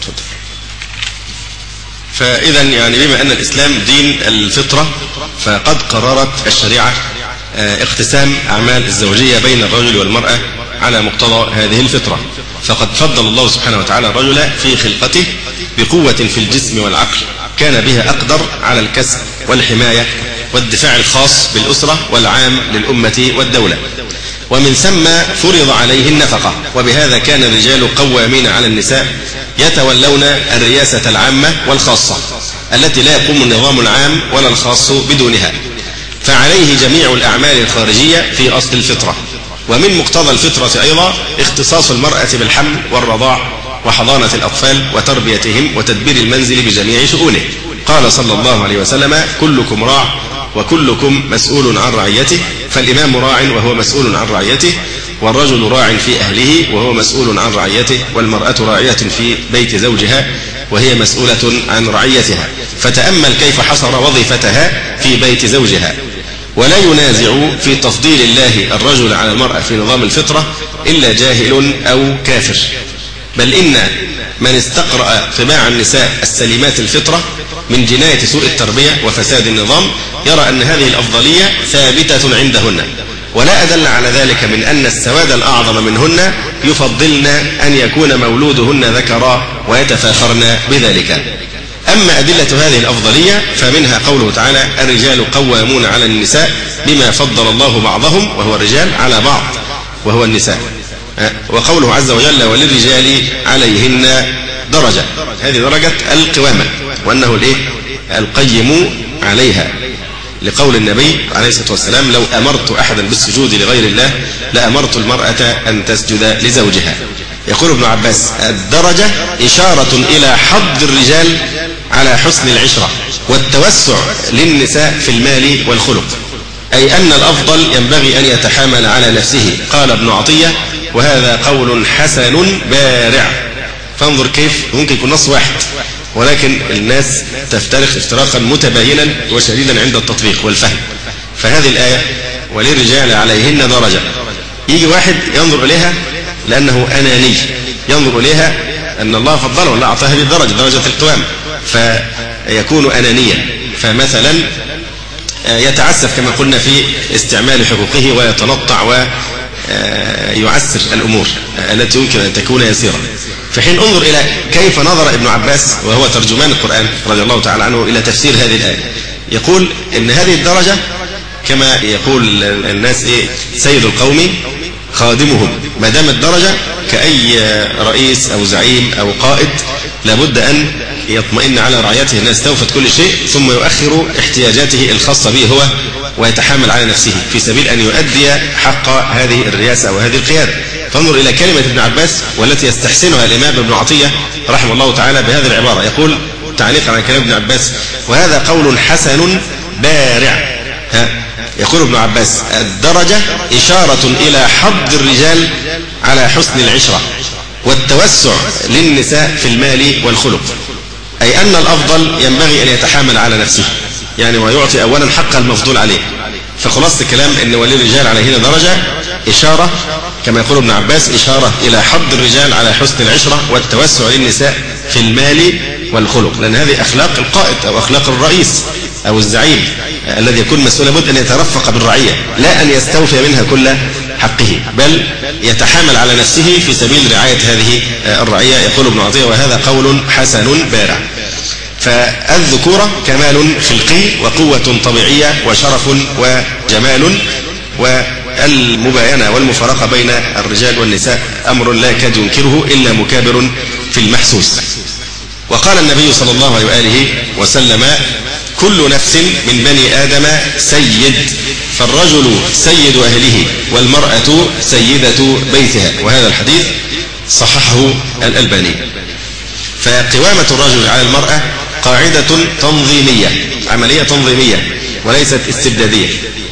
فإذا يعني بما أن الإسلام دين الفطرة، فقد قررت الشريعة اقتسام أعمال الزوجية بين الرجل والمرأة على مقتضى هذه الفطرة. فقد فضل الله سبحانه وتعالى الرجل في خلقته بقوة في الجسم والعقل كان بها أقدر على الكسب والحماية والدفاع الخاص بالأسرة والعام للأمة والدولة، ومن ثم فرض عليه النفقة، وبهذا كان الرجال قوامين على النساء يتولون الرياسة العامة والخاصة التي لا يقوم النظام العام ولا الخاص بدونها، فعليه جميع الأعمال الخارجية في أصل الفطرة. ومن مقتضى الفطرة أيضا اختصاص المرأة بالحمل والرضاع وحضانة الأطفال وتربيتهم وتدبير المنزل بجميع شؤونه. قال صلى الله عليه وسلم كلكم راع وكلكم مسؤول عن رعيته، فالإمام راع وهو مسؤول عن رعيته، والرجل راع في أهله وهو مسؤول عن رعيته، والمرأة راعية في بيت زوجها وهي مسؤولة عن رعيتها. فتأمل كيف حصر وظيفتها في بيت زوجها. ولا ينازع في تفضيل الله الرجل على المرأة في نظام الفطرة إلا جاهل أو كافر، بل إن من استقرأ طباع النساء السليمات الفطرة من جناية سوء التربية وفساد النظام يرى أن هذه الأفضلية ثابتة عندهن، ولا أدل على ذلك من أن السواد الأعظم منهن يفضلن أن يكون مولودهن ذكرا ويتفاخرن بذلك. أما أدلة هذه الأفضلية فمنها قوله تعالى الرجال قوامون على النساء بما فضل الله بعضهم، وهو الرجال، على بعض وهو النساء، وقوله عز وجل وللرجال عليهن درجة، هذه درجة القوامة، وأنه الإيه؟ القيم عليها، لقول النبي عليه الصلاة والسلام لو أمرت أحدا بالسجود لغير الله لأمرت المرأة أن تسجد لزوجها. يقول ابن عباس الدرجة إشارة إلى حض الرجال على حسن العشرة والتوسع للنساء في المال والخلق، أي أن الأفضل ينبغي أن يتحامل على نفسه. قال ابن عطية وهذا قول حسن بارع. فانظر كيف ممكن يكون نص واحد ولكن الناس تفترق افتراقا متباينا وشديدا عند التطبيق والفهم. فهذه الآية وللرجال عليهن درجة، يجي واحد ينظر إليها لأنه أناني، ينظر إليها أن الله فضله والله أعطاه هذه الدرجة، درجة القوام، فيكون أنانيا، فمثلا يتعسف كما قلنا في استعمال حقوقه ويتنطع ويعسر الأمور التي يمكن أن تكون يسيرة. في حين انظر إلى كيف نظر ابن عباس وهو ترجمان القرآن رضي الله تعالى عنه إلى تفسير هذه الآية. يقول إن هذه الدرجة كما يقول الناس إيه سيد القوم خادمهم، ما دام الدرجة كأي رئيس أو زعيم أو قائد لابد أن يطمئن على رعيته، الناس استوفت كل شيء ثم يؤخر احتياجاته الخاصة به هو ويتحامل على نفسه في سبيل أن يؤدي حق هذه الرئاسة أو هذه القيادة. فانظر إلى كلمة ابن عباس والتي يستحسنها الإمام ابن عطية رحمه الله تعالى بهذه العبارة، يقول تعليقا على كلام ابن عباس وهذا قول حسن بارع. ها يقول ابن عباس الدرجة إشارة إلى حض الرجال على حسن العشرة والتوسع للنساء في المال والخلق، أي أن الأفضل ينبغي أن يتحامل على نفسه يعني ويعطي أولا حق المفضول عليه. فخلاصة الكلام أن وللرجال عليهن درجة إشارة كما يقول ابن عباس إشارة إلى حض الرجال على حسن العشرة والتوسع للنساء في المال والخلق، لأن هذه أخلاق القائد أو أخلاق الرئيس أو الزعيم الذي يكون مسؤول لابد أن يترفق بالرعية لا أن يستوفي منها كل حقه، بل يتحامل على نفسه في سبيل رعاية هذه الرعية. يقول ابن عطية وهذا قول حسن بارع. فالذكورة كمال خلقي وقوة طبيعية وشرف وجمال، والمباينة والمفارقة بين الرجال والنساء أمر لا يكاد ينكره إلا مكابر في المحسوس. وقال النبي صلى الله عليه وآله وسلم: كل نفس من بني آدم سيد، فالرجل سيد أهله والمرأة سيدة بيتها. وهذا الحديث صححه الألباني. فقوامة الرجل على المرأة قاعدة تنظيمية، عملية تنظيمية وليست استبدادية،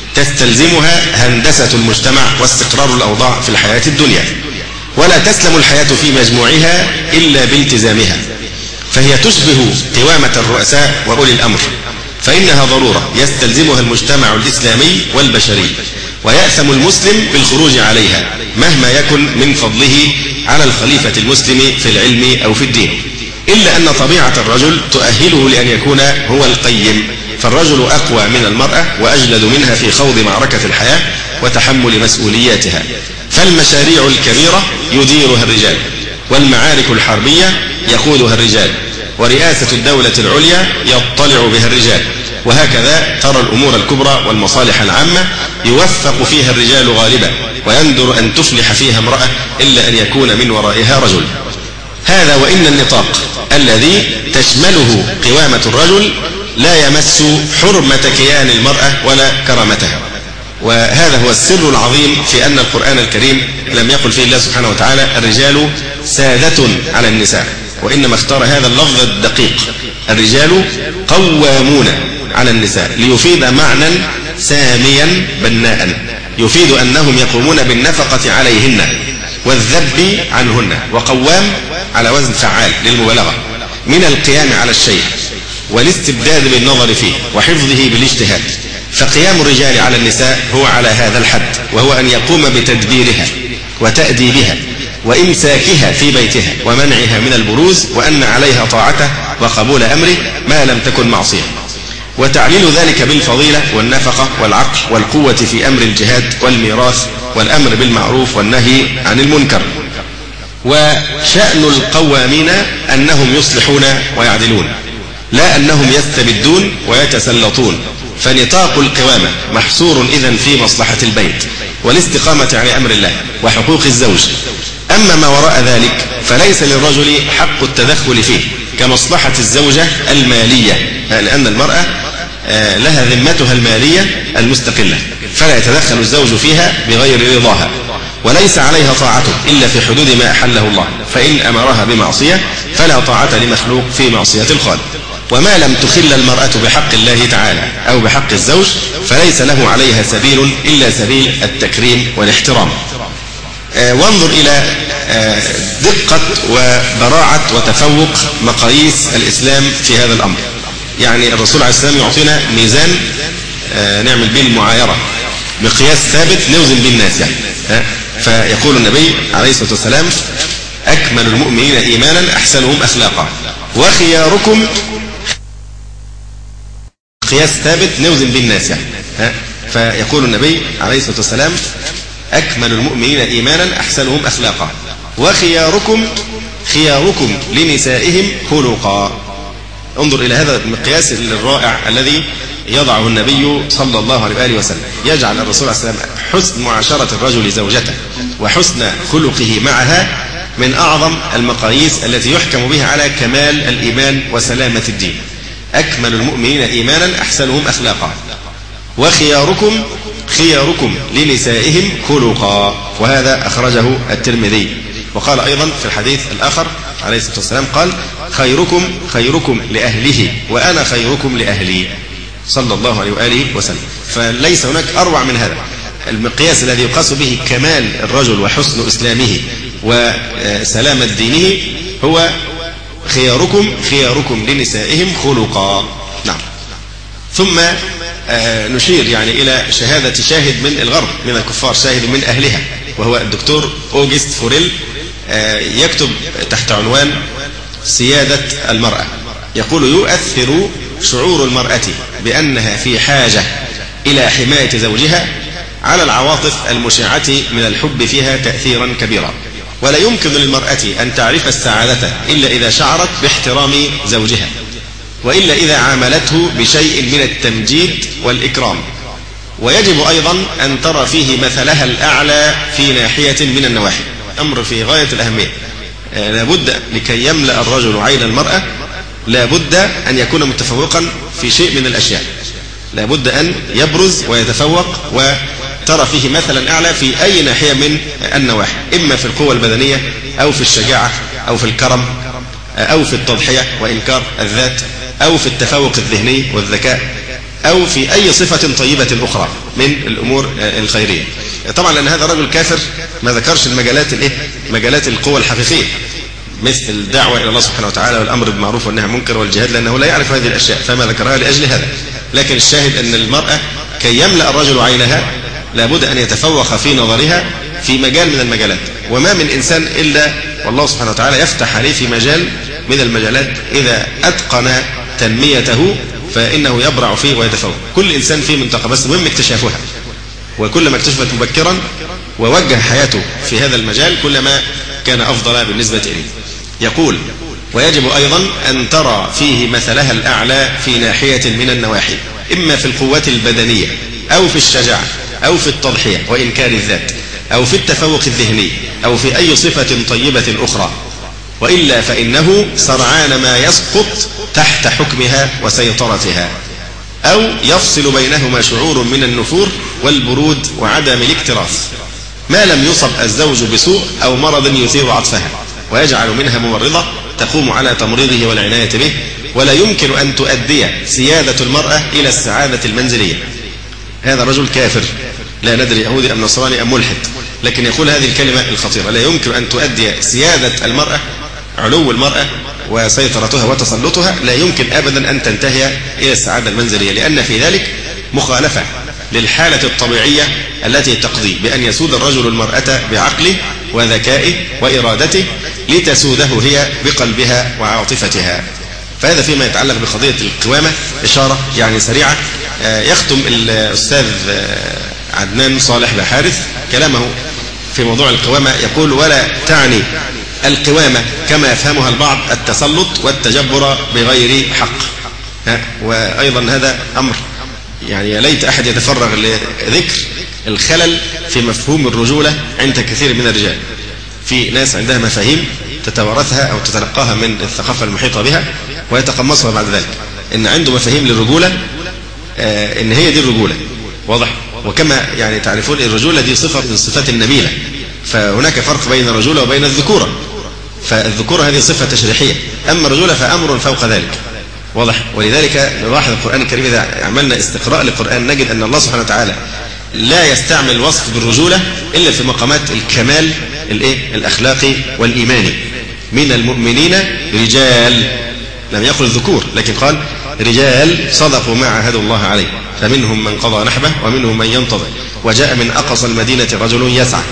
تستلزمها هندسة المجتمع واستقرار الأوضاع في الحياة الدنيا، ولا تسلم الحياة في مجموعها إلا بالتزامها. فهي تشبه قوامة الرؤساء وأولي الأمر، فإنها ضرورة يستلزمها المجتمع الإسلامي والبشري، ويأثم المسلم بالخروج عليها مهما يكن من فضله على الخليفة المسلم في العلم أو في الدين، إلا أن طبيعة الرجل تؤهله لأن يكون هو القيم، فالرجل أقوى من المرأة وأجلد منها في خوض معركة الحياة وتحمل مسؤولياتها. فالمشاريع الكبيرة يديرها الرجال، والمعارك الحربية يقودها الرجال، ورئاسة الدولة العليا يطلع بها الرجال، وهكذا ترى الأمور الكبرى والمصالح العامة يوفق فيها الرجال غالبا، ويندر أن تفلح فيها امرأة إلا أن يكون من ورائها رجل. هذا وإن النطاق الذي تشمله قوامة الرجل لا يمس حرمة كيان المرأة ولا كرامتها. وهذا هو السر العظيم في أن القرآن الكريم لم يقل فيه الله سبحانه وتعالى: الرجال سادة على النساء، وإنما اختار هذا اللفظ الدقيق: الرجال قوامون على النساء، ليفيد معنى ساميا بناء، يفيد أنهم يقومون بالنفقة عليهن والذب عنهن. وقوام على وزن فعال للمبالغة، من القيام على الشيء والاستبداد بالنظر فيه وحفظه بالاجتهاد. فقيام الرجال على النساء هو على هذا الحد، وهو أن يقوم بتدبيرها وتأديبها وإمساكها في بيتها ومنعها من البروز، وأن عليها طاعته وقبول أمره ما لم تكن معصية، وتعليل ذلك بالفضيلة والنفقة والعقل والقوة في أمر الجهاد والميراث والأمر بالمعروف والنهي عن المنكر. وشأن القوامين أنهم يصلحون ويعدلون، لا أنهم يستبدون ويتسلطون. فنطاق القوامة محصور إذن في مصلحة البيت والاستقامة على أمر الله وحقوق الزوج. أما ما وراء ذلك فليس للرجل حق التدخل فيه، كمصلحة الزوجة المالية، لأن المرأة لها ذمتها المالية المستقلة، فلا يتدخل الزوج فيها بغير رضاها، وليس عليها طاعته إلا في حدود ما أحله الله، فإن أمرها بمعصية فلا طاعة لمخلوق في معصية الخالق. وما لم تخل المرأة بحق الله تعالى أو بحق الزوج فليس له عليها سبيل إلا سبيل التكريم والاحترام. آه وانظر إلى آه دقة وبراعة وتفوق مقاييس الإسلام في هذا الأمر. يعني الرسول عليه السلام يعطينا ميزان آه نعمل به المعايرة، مقياس ثابت نوزن به الناس يعني. آه فيقول النبي عليه الصلاة والسلام: أكمل المؤمنين إيمانا أحسنهم أخلاقا، وخياركم، قياس ثابت نوزن به الناس يعني. ها فيقول النبي عليه الصلاة والسلام: أكمل المؤمنين إيمانا أحسنهم أخلاقا، وخياركم خياركم لنسائهم خلقا. انظر إلى هذا المقياس الرائع الذي يضعه النبي صلى الله عليه وآله وسلم، يجعل الرسول عليه السلام حسن معاشرة الرجل زوجته وحسن خلقه معها من أعظم المقاييس التي يحكم بها على كمال الإيمان وسلامة الدين. أكمل المؤمنين إيمانا أحسنهم أخلاقا، وخياركم خياركم لنسائهم خلقا. وهذا أخرجه الترمذي. وقال أيضا في الحديث الآخر عليه الصلاة والسلام قال: خيركم خيركم لأهله وأنا خيركم لأهلي، صلى الله عليه وآله وسلم. فليس هناك أروع من هذا المقياس الذي يقاس به كمال الرجل وحسن إسلامه وسلامة دينه، هو خياركم خياركم لنسائهم خلقا. نعم. ثم نشير يعني إلى شهادة شاهد من الغرب من الكفار، شاهد من أهلها، وهو الدكتور أوغست فوريل، يكتب تحت عنوان سيادة المرأة. يقول: يؤثر شعور المرأة بأنها في حاجة إلى حماية زوجها على العواطف المشعة من الحب فيها تأثيرا كبيرا، ولا يمكن للمرأة أن تعرف السعادة إلا إذا شعرت باحترام زوجها، وإلا إذا عاملته بشيء من التمجيد والإكرام، ويجب أيضا أن ترى فيه مثلها الأعلى في ناحية من النواحي. أمر في غاية الأهمية. لابد لكي يملأ الرجل عين المرأة لابد أن يكون متفوقا في شيء من الأشياء، لابد أن يبرز ويتفوق وترى فيه مثلا أعلى في أي ناحية من النواحي، إما في القوة البدنية أو في الشجاعة أو في الكرم أو في التضحية وإنكار الذات أو في التفوق الذهني والذكاء أو في أي صفة طيبة أخرى من الأمور الخيرية. طبعا لأن هذا رجل كافر ما ذكرش المجالات الإيه؟ مجالات القوة الحقيقية مثل الدعوة إلى الله سبحانه وتعالى والأمر بالمعروف والنهي عن المنكر والجهاد، لأنه لا يعرف هذه الأشياء فما ذكرها لأجل هذا. لكن الشاهد أن المرأة كي يملأ الرجل عينها لابد أن يتفوق في نظرها في مجال من المجالات، وما من إنسان إلا والله سبحانه وتعالى يفتح عليه في مجال من المجالات إذا أتقن تنميته فإنه يبرع فيه ويتفوق. كل إنسان فيه منطقة بس مهم اكتشافها، وكلما اكتشفت مبكرا ووجه حياته في هذا المجال كلما كان أفضل بالنسبة إليه. يقول ويجب أيضا أن ترى فيه مثلها الأعلى في ناحية من النواحي، إما في القوة البدنية أو في الشجاعة أو في التضحية وإنكار الذات أو في التفوق الذهني أو في أي صفة طيبة أخرى، وإلا فإنه سرعان ما يسقط تحت حكمها وسيطرتها، أو يفصل بينهما شعور من النفور والبرود وعدم الاكتراث ما لم يصب الزوج بسوء أو مرض يثير عطفها ويجعل منها ممرضة تقوم على تمريضه والعناية به، ولا يمكن أن تؤدي سيادة المرأة إلى السعادة المنزلية. هذا رجل كافر لا ندري يهودي أم نصراني أم ملحد، لكن يقول هذه الكلمة الخطيرة: لا يمكن أن تؤدي سيادة المرأة، علو المرأة وسيطرتها وتسلطها لا يمكن أبدا أن تنتهي إلى السعادة المنزلية، لأن في ذلك مخالفة للحالة الطبيعية التي تقضي بأن يسود الرجل المرأة بعقله وذكائه وإرادته لتسوده هي بقلبها وعاطفتها. فهذا فيما يتعلق بقضية القوامة. إشارة يعني سريعة. يختم الأستاذ عدنان صالح بحارث كلامه في موضوع القوامة يقول: ولا تعني القوامة كما يفهمها البعض التسلط والتجبر بغير حق. وأيضا هذا أمر يعني يا ليت أحد يتفرغ لذكر الخلل في مفهوم الرجولة عند كثير من الرجال. في ناس عندها مفاهيم تتوارثها أو تتلقاها من الثقافة المحيطة بها ويتقمصها بعد ذلك، إن عنده مفاهيم للرجولة آه إن هي دي الرجولة، واضح؟ وكما يعني تعرفون الرجولة دي صفة من صفات النبيلة، فهناك فرق بين الرجولة وبين الذكورة. فالذكورة هذه صفة تشريحية، أما الرجولة فأمر فوق ذلك، واضح؟ ولذلك نلاحظ القرآن الكريم إذا عملنا استقراء للقرآن نجد أن الله سبحانه وتعالى لا يستعمل الوصف بالرجولة إلا في مقامات الكمال الإيه؟ الأخلاقي والإيماني. من المؤمنين رجال، لم يقل الذكور لكن قال رجال صدقوا ما عاهدوا الله عليه فمنهم من قضى نحبه ومنهم من ينتظر وجاء من أقصى المدينة رجل يسعى.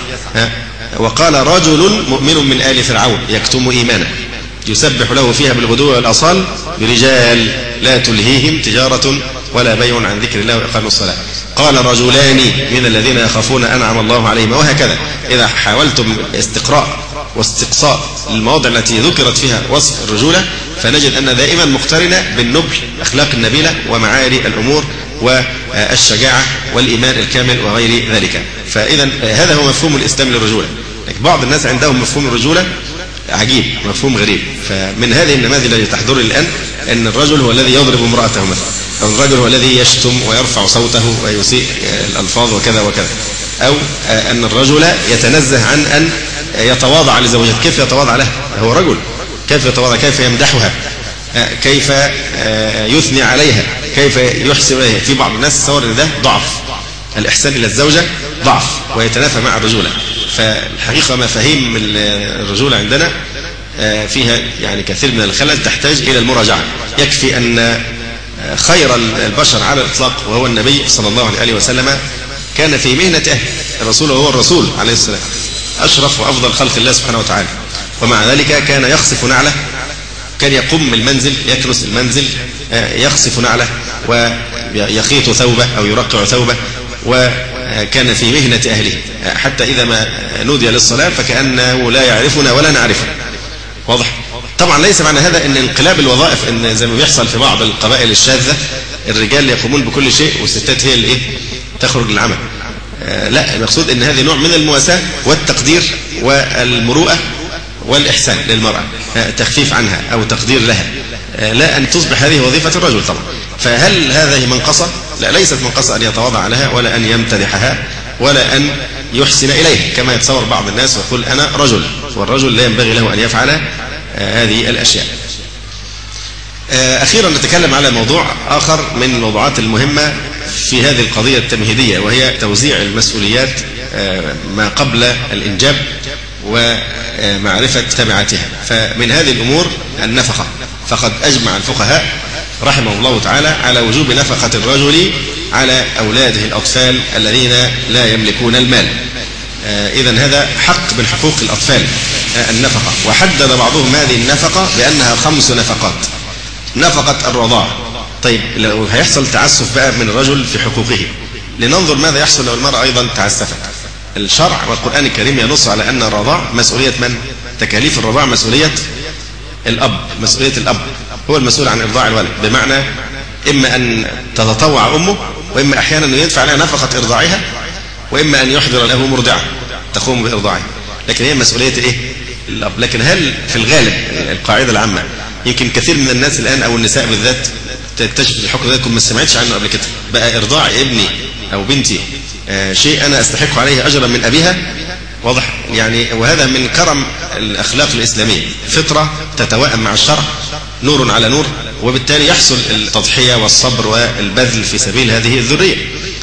وقال رجل مؤمن من آل فرعون يكتم إيمانه يسبح له فيها بالغدو والأصال برجال لا تلهيهم تجارة ولا بيع عن ذكر الله وإقام الصلاة. قال رجلان من الذين يخافون أنعم الله عليهم. وهكذا إذا حاولتم استقراء واستقصاء المواضع التي ذكرت فيها وصف الرجولة فنجد أن دائما مقترنة بالنبل أخلاق النبيلة ومعالي الأمور والشجاعة والإيمان الكامل وغير ذلك. فإذا هذا هو مفهوم الإسلام للرجولة. بعض الناس عندهم مفهوم الرجولة عجيب، مفهوم غريب. فمن هذه النماذج التي تحضر الآن أن الرجل هو الذي يضرب امرأته مثلا، أو الرجل هو الذي يشتم ويرفع صوته ويسيء الألفاظ وكذا وكذا، أو أن الرجل يتنزه عن أن يتواضع لزوجته. كيف يتواضع لها؟ هو رجل. كيف يتواضع؟ كيف يمدحها؟ كيف يثني عليها؟ كيف يحسن إليها؟ في بعض الناس تصور أن ده ضعف، الإحسان إلى الزوجة ضعف ويتنافى مع الرجولة. فالحقيقة مفاهيم الرجولة عندنا فيها يعني كثير من الخلل تحتاج إلى المراجعة. يكفي أن خير البشر على الإطلاق وهو النبي صلى الله عليه وسلم كان في مهنة أهل. الرسول هو الرسول عليه السلام، أشرف وأفضل خلق الله سبحانه وتعالى، ومع ذلك كان يخصف نعله، كان يقوم المنزل، يكنس المنزل، يخصف نعله ويخيط ثوبه أو يرقع ثوبه، وكان في مهنة أهله حتى إذا ما نودي للصلاة فكأنه لا يعرفنا ولا نعرفه. واضح؟ طبعا ليس معنى هذا أن انقلاب الوظائف أن زي ما بيحصل في بعض القبائل الشاذة الرجال يقومون بكل شيء والستات هي اللي إيه تخرج للعمل. لا، المقصود ان هذه نوع من المواساة والتقدير والمروءة والإحسان للمرأة، تخفيف عنها أو تقدير لها، لا أن تصبح هذه وظيفة الرجل طبعا. فهل هذه منقصة؟ لا، ليست منقصة أن يتواضع لها ولا أن يمتدحها ولا أن يحسن إليه كما يتصور بعض الناس ويقول أنا رجل، والرجل لا ينبغي له أن يفعل هذه الأشياء. أخيرا نتكلم على موضوع آخر من الموضوعات المهمة في هذه القضية التمهيدية، وهي توزيع المسؤوليات ما قبل الإنجاب ومعرفة تبعاتها. فمن هذه الأمور النفقة، فقد أجمع الفقهاء رحمه الله تعالى على وجوب نفقة الرجل على أولاده الأطفال الذين لا يملكون المال. إذن هذا حق من حقوق الأطفال النفقة. وحدد بعضهم هذه النفقة بأنها خمس نفقات. نفقة الرضاع، طيب لو هيحصل تعسف بقى من الرجل في حقوقه، لننظر ماذا يحصل لو المرأة أيضا تعسفت. الشرع والقرآن الكريم ينص على أن الرضاع مسؤولية من؟ تكاليف الرضاع مسؤولية الأب، مسؤولية الأب هو المسؤول عن إرضاع الولد، بمعنى إما أن تتطوع أمه، وإما أحيانا أن يدفع لها نفقة إرضاعها، وإما أن يحضر له مرضعة تقوم بإرضاعها، لكن هي مسؤولية إيه؟ الأب. لكن هل في الغالب القاعدة العامة، يمكن كثير من الناس الآن أو النساء بالذات تكتشف الحكم ده يكون ما سمعتش عنه قبل كده، بقى إرضاع ابني أو بنتي آه شيء أنا أستحق عليه أجرا من أبيها، واضح يعني. وهذا من كرم الأخلاق الإسلامية، فطرة تتوائم مع الشرع، نور على نور، وبالتالي يحصل التضحية والصبر والبذل في سبيل هذه الذرية.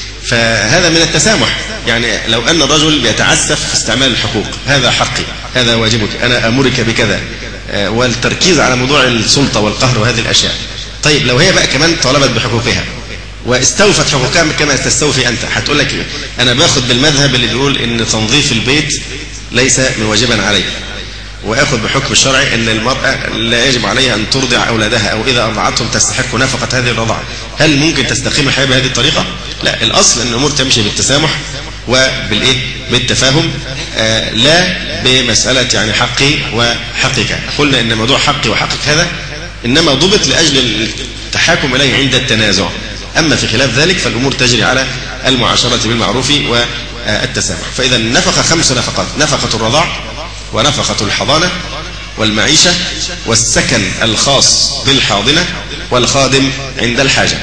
فهذا من التسامح، يعني لو أن الرجل يتعسف في استعمال الحقوق، هذا حقي، هذا واجبك، أنا أمرك بكذا، آه والتركيز على موضوع السلطة والقهر وهذه الأشياء. طيب لو هي بقى كمان طالبت بحقوقها واستوفت حقوقها كما تستوفي أنت، هتقول لك أنا باخد بالمذهب اللي بيقول إن تنظيف البيت ليس من واجبا عليه، وأخذ بحكم الشرعي أن المرأة لا يجب عليها أن ترضع أولادها، أو إذا أرضعتهم تستحق نفقة هذه الرضاعة. هل ممكن تستقيم الحياة بهذه الطريقة؟ لا، الأصل أن الأمور تمشي بالتسامح وبالإيه؟ بالتفاهم، آه لا بمسألة يعني حقي وحقك. قلنا إن موضوع حقي وحقك هذا إنما ضبط لأجل التحاكم إليه عند التنازع، أما في خلاف ذلك فالأمور تجري على المعاشرة بالمعروف والتسامح. فإذا النفقة خمس نفقات: نفقة الرضاع، ونفقة الحضانة، والمعيشة، والسكن الخاص بالحاضنة، والخادم عند الحاجة.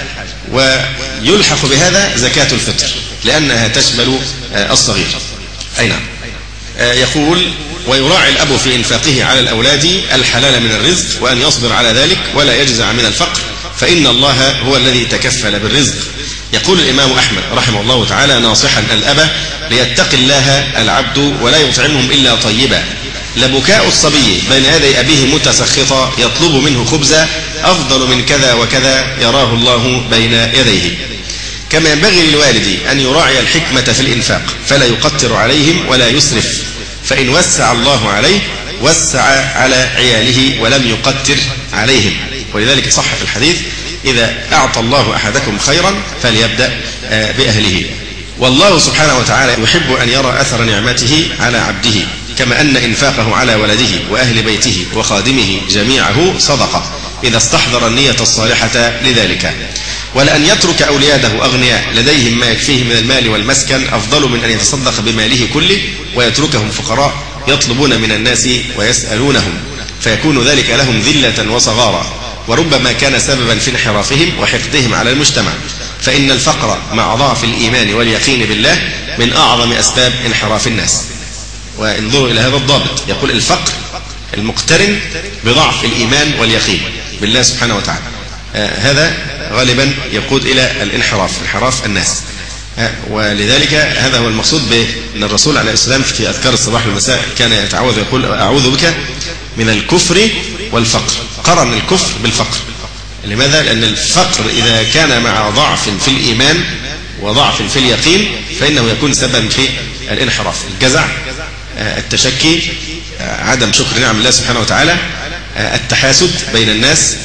ويلحق بهذا زكاة الفطر لأنها تشمل الصغير. أي نعم. يقول: ويراعي الأب في إنفاقه على الأولاد الحلال من الرزق، وأن يصبر على ذلك ولا يجزع من الفقر، فإن الله هو الذي تكفل بالرزق. يقول الإمام أحمد رحمه الله تعالى ناصحا الأب: ليتقي الله العبد ولا يطعمهم إلا طيبا، لبكاء الصبي بين يدي أبيه متسخطا يطلب منه خبزا أفضل من كذا وكذا يراه الله بين يديه. كما ينبغي للوالد أن يراعي الحكمة في الإنفاق، فلا يقتر عليهم ولا يسرف، فإن وسع الله عليه وسع على عياله ولم يقتر عليهم. ولذلك صح في الحديث: إذا أعطى الله أحدكم خيرا فليبدأ بأهله. والله سبحانه وتعالى يحب أن يرى أثر نعمته على عبده، كما أن إنفاقه على ولده وأهل بيته وخادمه جميعه صدقة إذا استحضر النية الصالحة لذلك. ولأن يترك أولاده أغنياء لديهم ما يكفيه من المال والمسكن أفضل من أن يتصدق بماله كله ويتركهم فقراء يطلبون من الناس ويسألونهم، فيكون ذلك لهم ذلة وصغارا، وربما كان سببا في انحرافهم وحقدهم على المجتمع. فإن الفقر مع ضعف الإيمان واليقين بالله من أعظم أسباب انحراف الناس. وانظروا إلى هذا الضابط، يقول الفقر المقترن بضعف الإيمان واليقين بالله سبحانه وتعالى، آه هذا غالبا يقود إلى الانحراف، انحراف الناس. آه ولذلك هذا هو المقصود بأن الرسول عليه السلام في أذكار الصباح والمساء كان يتعوذ يقول: أعوذ بك من الكفر والفقر. قرن الكفر بالفقر. لماذا؟ لأن الفقر إذا كان مع ضعف في الإيمان وضعف في اليقين فإنه يكون سببا في الانحراف، الجزع، التشكي، عدم شكر نعم الله سبحانه وتعالى، التحاسد بين الناس،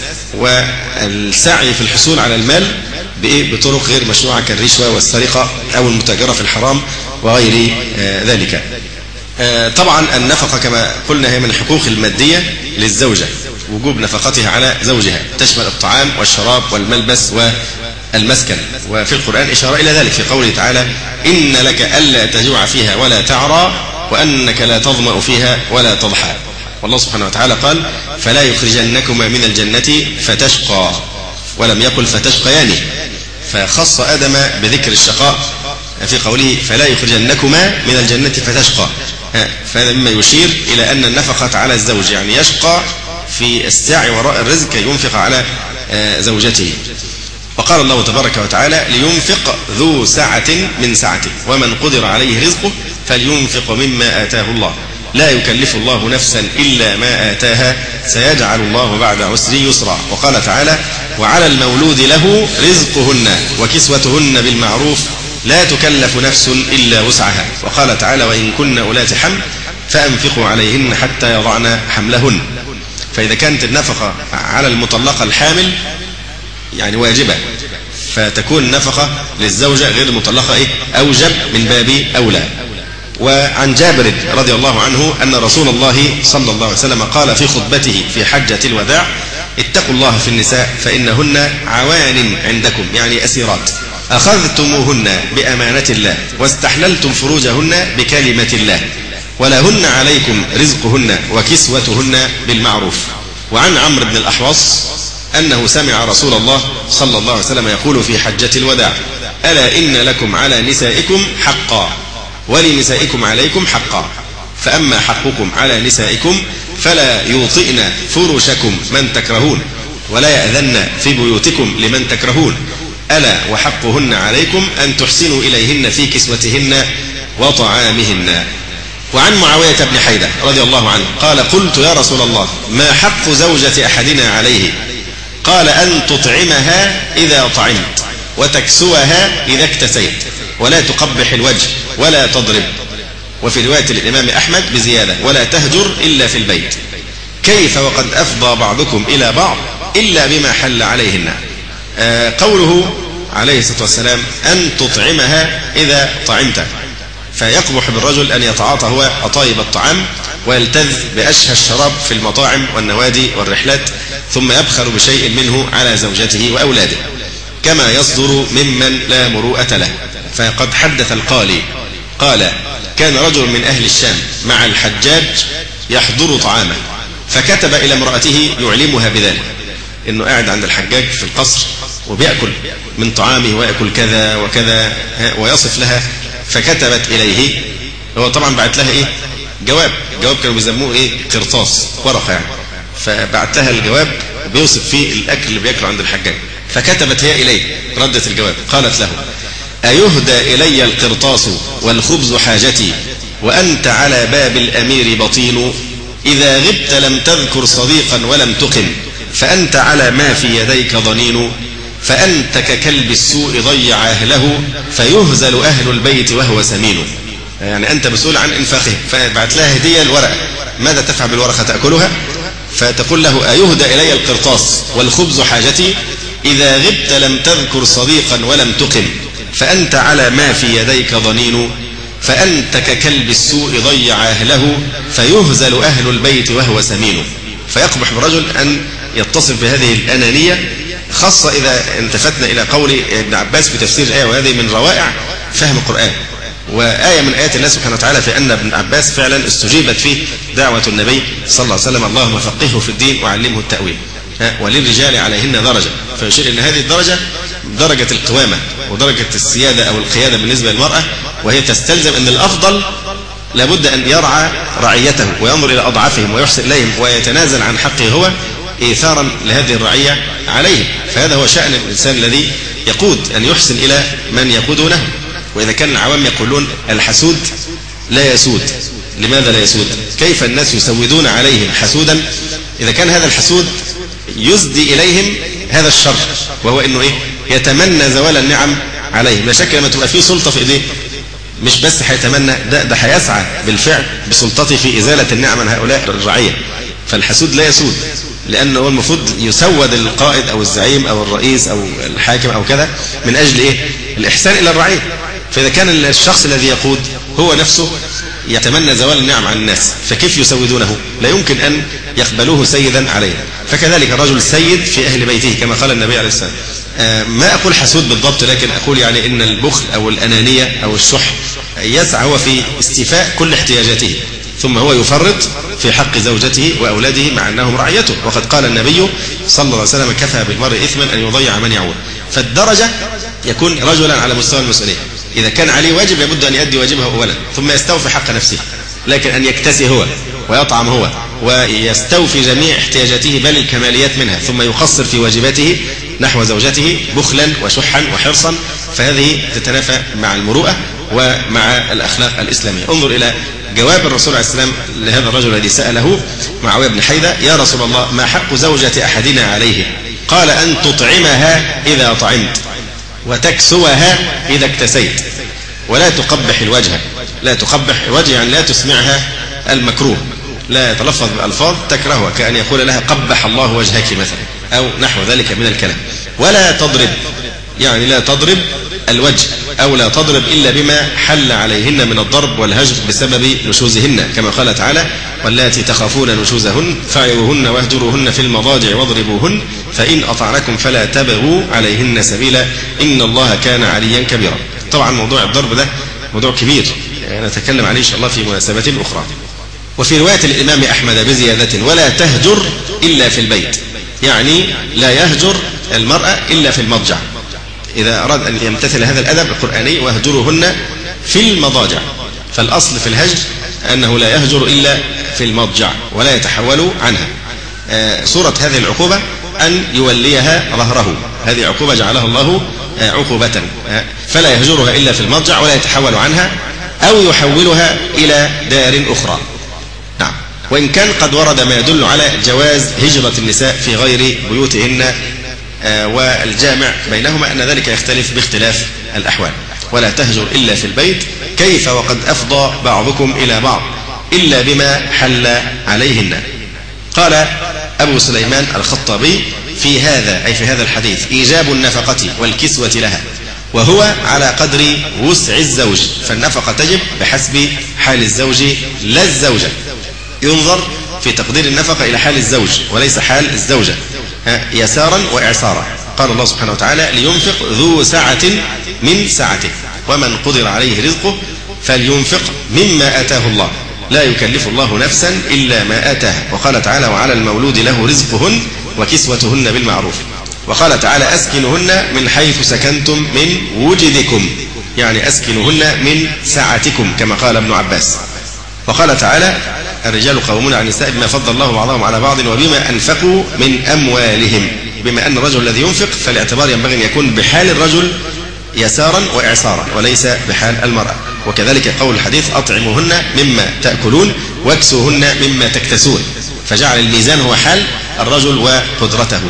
والسعي في الحصول على المال بطرق غير مشروعة كالرشوة والسرقة أو المتاجرة في الحرام وغير ذلك. طبعا النفقة كما قلنا هي من الحقوق المادية للزوجة، وجوب نفقتها على زوجها، تشمل الطعام والشراب والملبس المسكن. وفي القرآن إشارة إلى ذلك في قوله تعالى إن لك ألا تجوع فيها ولا تعرى وأنك لا تظمأ فيها ولا تضحى. والله سبحانه وتعالى قال فلا يخرجنكما من الجنة فتشقى، ولم يقل فتشقيان، فخص آدم بذكر الشقاء في قوله فلا يخرجنكما من الجنة فتشقى. فهذا مما يشير إلى أن النفقة على الزوج يعني يشقى في السعي وراء الرزق ينفق على زوجته. وقال الله تبارك وتعالى لينفق ذو سعة من سعته ومن قدر عليه رزقه فلينفق مما آتاه الله لا يكلف الله نفسا إلا ما آتاها سيجعل الله بعد عسر يسرا. وقال تعالى وعلى المولود له رزقهن وكسوتهن بالمعروف لا تكلف نفس إلا وسعها. وقال تعالى وإن كن أولات حمل فأنفقوا عليهن حتى يضعن حملهن. فإذا كانت النفقة على المطلقة الحامل يعني واجبة، فتكون النفقة للزوجة غير المطلقة إيه؟ أوجب من باب أولى. وعن جابر رضي الله عنه أن رسول الله صلى الله عليه وسلم قال في خطبته في حجة الوداع اتقوا الله في النساء فإنهن عوان عندكم يعني أسيرات أخذتموهن بأمانة الله واستحللتم فروجهن بكلمة الله ولهن عليكم رزقهن وكسوتهن بالمعروف. وعن عمرو بن الأحوص أنه سمع رسول الله صلى الله عليه وسلم يقول في حجة الوداع ألا إن لكم على نسائكم حقا ولنسائكم عليكم حقا فأما حقكم على نسائكم فلا يوطئن فرشكم من تكرهون ولا يأذن في بيوتكم لمن تكرهون ألا وحقهن عليكم أن تحسنوا إليهن في كسوتهن وطعامهن. وعن معاوية بن حيدة رضي الله عنه قال قلت يا رسول الله ما حق زوجة أحدنا عليه؟ قال أن تطعمها إذا طعمت وتكسوها إذا اكتسيت ولا تقبح الوجه ولا تضرب. وفي رواية الإمام أحمد بزيادة ولا تهجر إلا في البيت. كيف وقد أفضى بعضكم إلى بعض إلا بما حل عليهن. آه قوله عليه الصلاة والسلام أن تطعمها إذا طعمت، فيقبح بالرجل أن يتعاطى هو أطايب الطعام ويلتذ بأشهى الشراب في المطاعم والنوادي والرحلات ثم يبخل بشيء منه على زوجته وأولاده كما يصدر ممن لا مروءة له. فقد حدث القالي قال كان رجل من أهل الشام مع الحجاج يحضر طعامه فكتب إلى امرأته يعلمها بذلك إنه قاعد عند الحجاج في القصر وبيأكل من طعامه ويأكل كذا وكذا ويصف لها. فكتبت إليه، هو طبعا بعت لها إيه؟ جواب. جواب كانوا بيسموه إيه؟ قرطاس ورقة يعني. فبعت لها الجواب بيوصف فيه الأكل اللي بيأكله عند الحجاج. فكتبت هي إليه ردت الجواب قالت له أيهدى إلي القرطاس والخبز حاجتي وأنت على باب الأمير بطين إذا غبت لم تذكر صديقا ولم تقم فأنت على ما في يديك ضنين فأنت ككلب السوء ضيع أهله فيهزل أهل البيت وهو سمين. يعني أنت مسؤول عن إنفاقه. فبعت لها هدية الورقة. ماذا تفعل بالورقة؟ تأكلها؟ فتقول له أيهدى إلي القرطاس والخبز حاجتي إذا غبت لم تذكر صديقا ولم تقم فأنت على ما في يديك ضنين فأنت ككلب السوء ضيع أهله فيهزل أهل البيت وهو سمين. فيقبح برجل أن يتصف بهذه الأنانية، خاصة إذا انتفتنا إلى قول ابن عباس في تفسير الآية، وهذه من روائع فهم القرآن وآية من آيات الله سبحانه وتعالى في أن ابن عباس فعلا استجيبت فيه دعوة النبي صلى الله عليه وسلم اللهم فقهه في الدين وعلمه التأويل وللرجال عليهن درجة. فيشير أن هذه الدرجة درجة القوامة ودرجة السيادة أو القيادة بالنسبة للمرأة، وهي تستلزم أن الأفضل لابد أن يرعى رعيته وينظر إلى أضعافهم ويحسن إليهم ويتنازل عن حقه هو إيثارا لهذه الرعية عليهم. فهذا هو شأن الإنسان الذي يقود، أن يحسن إلى من يقودونه. وإذا كان العوام يقولون الحسود لا يسود. لماذا لا يسود؟ كيف الناس يسودون عليه حسودا إذا كان هذا الحسود يسدي إليهم هذا الشر، وهو إنه إيه؟ يتمنى زوال النعم عليهم. لا شك لما تبقى فيه سلطة في إيديه مش بس هيتمنى، ده ده هيسعى بالفعل بسلطته في إزالة النعم عن هؤلاء الرعية. فالحسود لا يسود، لأنه المفروض يسود القائد أو الزعيم أو الرئيس أو الحاكم أو كذا من أجل إيه؟ الإحسان إلى الرعية. فإذا كان الشخص الذي يقود هو نفسه يتمنى زوال النعم عن الناس، فكيف يسودونه؟ لا يمكن أن يقبلوه سيدا عليه. فكذلك الرجل سيد في أهل بيته كما قال النبي عليه السلام ما أقول حسود بالضبط، لكن أقول يعني إن البخل أو الأنانية أو الشح يسعى هو في استيفاء كل احتياجاته، ثم هو يفرط في حق زوجته وأولاده مع أنهم رعيته. وقد قال النبي صلى الله عليه وسلم: كفى بالمرء إثما أن يضيع من يعول. فالدرجة يكون رجلا على مستوى المسؤولية، إذا كان عليه واجب لابد أن يؤدي واجبه أولا ثم يستوفي حق نفسه. لكن أن يكتسي هو ويطعم هو ويستوفي جميع احتياجاته بل الكماليات منها ثم يقصر في واجباته نحو زوجته بخلا وشحا وحرصا، فهذه تتنافى مع المروءة ومع الأخلاق الإسلامية. انظر إلى جواب الرسول عليه السلام لهذا الرجل الذي سأله معاوية بن حيدة: يا رسول الله، ما حق زوجة أحدنا عليه؟ قال: أن تطعمها إذا طعمت، وتكسوها إذا اكتسيت، ولا تقبح الوجه. لا تقبح الوجه يعني لا تسمعها المكروه، لا يتلفظ بألفاظ تكرهها، كأن يقول لها قبح الله وجهك مثلا أو نحو ذلك من الكلام. ولا تضرب، يعني لا تضرب الوجه، أو لا تضرب إلا بما حل عليهن من الضرب والهجر بسبب نشوزهن، كما قال تعالى: واللاتي تخافون نشوزهن فعظوهن واهجروهن في المضاجع واضربوهن فإن أطعنكم فلا تبغوا عليهن سبيلا إن الله كان عليا كبيرا. طبعا موضوع الضرب ده موضوع كبير يعني نتكلم عليه إن شاء الله في مناسبات أخرى. وفي رواية الإمام أحمد بزيادة: ولا تهجر إلا في البيت، يعني لا يهجر المرأة إلا في المضجع. إذا أراد أن يمتثل هذا الأدب القرآني: واهجروهن في المضاجع، فالأصل في الهجر أنه لا يهجر إلا في المضجع ولا يتحول عنها. آه صورة هذه العقوبة أن يوليها ظهره، هذه عقوبة جعلها الله آه عقوبة، آه فلا يهجرها إلا في المضجع ولا يتحول عنها، أو يحولها إلى دار أخرى. نعم. وإن كان قد ورد ما يدل على جواز هجرة النساء في غير بيوتهن، آه والجامع بينهما أن ذلك يختلف باختلاف الأحوال. ولا تهجر إلا في البيت، كيف وقد أفضى بعضكم إلى بعض إلا بما حل عليهن. قال أبو سليمان الخطابي في هذا، أي في هذا الحديث: إيجاب النفقة والكسوة لها، وهو على قدر وسع الزوج، فالنفقة تجب بحسب حال الزوج لا الزوجة. ينظر في تقدير النفقة إلى حال الزوج وليس حال الزوجة، يسارا وإعسارا. قال الله سبحانه وتعالى: لينفق ذو سعة من سعته ومن قدر عليه رزقه فلينفق مما آتاه الله لا يكلف الله نفسا إلا ما آتاها. وقال تعالى: وعلى المولود له رزقهن وكسوتهن بالمعروف. وقال تعالى: أسكنهن من حيث سكنتم من وجدكم، يعني أسكنهن من سعتكم كما قال ابن عباس. وقال تعالى: الرجال قوامون على النساء بما فضل الله بعضهم على بعض وبما أنفقوا من أموالهم. بما أن الرجل الذي ينفق فالاعتبار ينبغي أن يكون بحال الرجل يسارا وإعسارا وليس بحال المرأة. وكذلك قول الحديث: أطعموهن مما تأكلون واكسوهن مما تكتسون، فجعل الميزان هو حال الرجل وقدرته.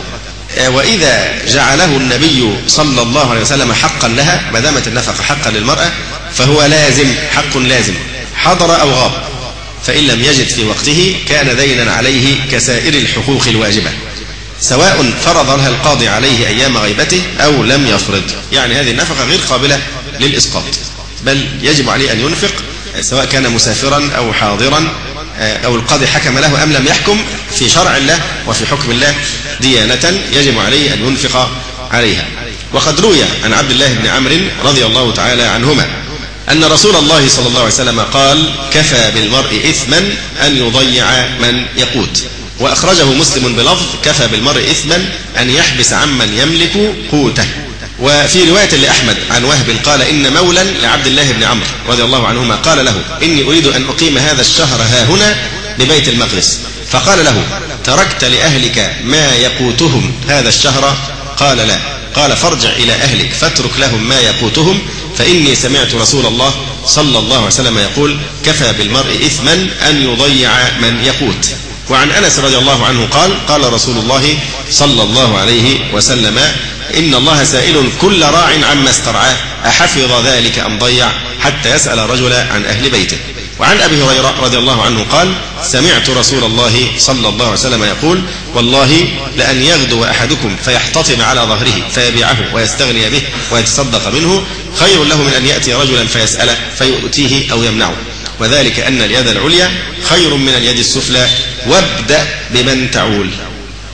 وإذا جعله النبي صلى الله عليه وسلم حقا لها، ما دامت النفقة حقا للمرأة فهو لازم، حق لازم حضر أو غاب، فإن لم يجد في وقته كان دينا عليه كسائر الحقوق الواجبة، سواء فرض لها القاضي عليه أيام غيبته أو لم يفرض. يعني هذه النفقة غير قابلة للإسقاط، بل يجب عليه أن ينفق سواء كان مسافرا أو حاضرا أو القاضي حكم له أم لم يحكم، في شرع الله وفي حكم الله ديانة يجب عليه أن ينفق عليها. وقد روي عن عبد الله بن عمرو رضي الله تعالى عنهما أن رسول الله صلى الله عليه وسلم قال: كفى بالمرء إثما أن يضيع من يقوت. وأخرجه مسلم بلفظ: كفى بالمرء إثما أن يحبس عمن يملك قوته. وفي رواية لأحمد عن وهب قال: إن مولا لعبد الله بن عمرو رضي الله عنهما قال له: إني أريد أن أقيم هذا الشهر ها هنا ببيت المقدس، فقال له: تركت لأهلك ما يقوتهم هذا الشهر؟ قال: لا. قال: فارجع إلى أهلك فاترك لهم ما يقوتهم، فإني سمعت رسول الله صلى الله عليه وسلم يقول: كفى بالمرء إثما أن يضيع من يقوت. وعن أنس رضي الله عنه قال: قال رسول الله صلى الله عليه وسلم: إن الله سائل كل راع عما استرعاه أحفظ ذلك أم ضيع، حتى يسأل رجل عن أهل بيته. وعن أبي هريرة رضي الله عنه قال: سمعت رسول الله صلى الله عليه وسلم يقول: والله لأن يغدو أحدكم فيحتطم على ظهره فيبيعه ويستغني به ويتصدق منه خير له من أن يأتي رجلا فيسأله فيؤتيه أو يمنعه، وذلك أن اليد العليا خير من اليد السفلى، وابدأ بمن تعول.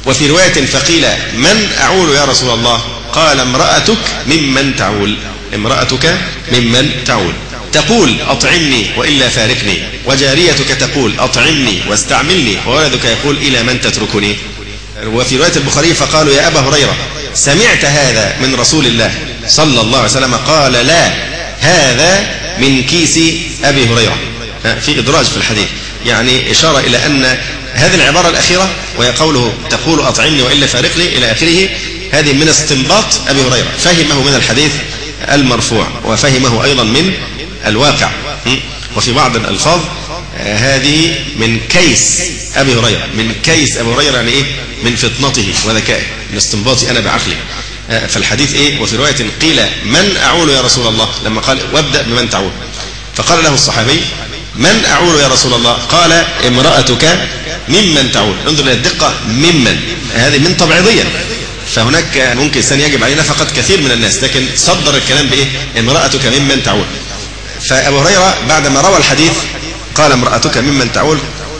وفي رواية فقيل من أعول يا رسول الله؟ قال امرأتك ممن تعول، امرأتك ممن تعول. تقول أطعمني وإلا فارقني، وجاريتك تقول أطعمني واستعملني، وولدك يقول إلى من تتركني. وفي رواية البخاري فقالوا يا أبا هريرة سمعت هذا من رسول الله صلى الله عليه وسلم؟ قال لا، هذا من كيس أبي هريرة. في إدراج في الحديث، يعني إشارة إلى أن هذه العبارة الأخيرة وهي قوله تقول أطعمني وإلا فارقني إلى آخره، هذه من استنباط أبي هريرة، فهمه من الحديث المرفوع وفهمه أيضا من الواقع. وفي بعض الألفاظ هذه من كيس أبي هريرة، من كيس أبي هريرة يعني إيه؟ من فطنته وذكائه، من استنباطي أنا بعقلي. فالحديث إيه؟ وفي رواية قيل من أعول يا رسول الله، لما قال وابدأ بمن تعول، فقال له الصحابي من أعول يا رسول الله؟ قال امرأتك ممن تعول. انظر إلى الدقة، ممن، هذه من تبعيضية، فهناك ممكن إنسان يجب عليه نفقة كثير من الناس، لكن صدر الكلام بإيه؟ امرأتك ممن تعول. فأبو هريرة بعدما روى الحديث قال امرأتك ممن تعول،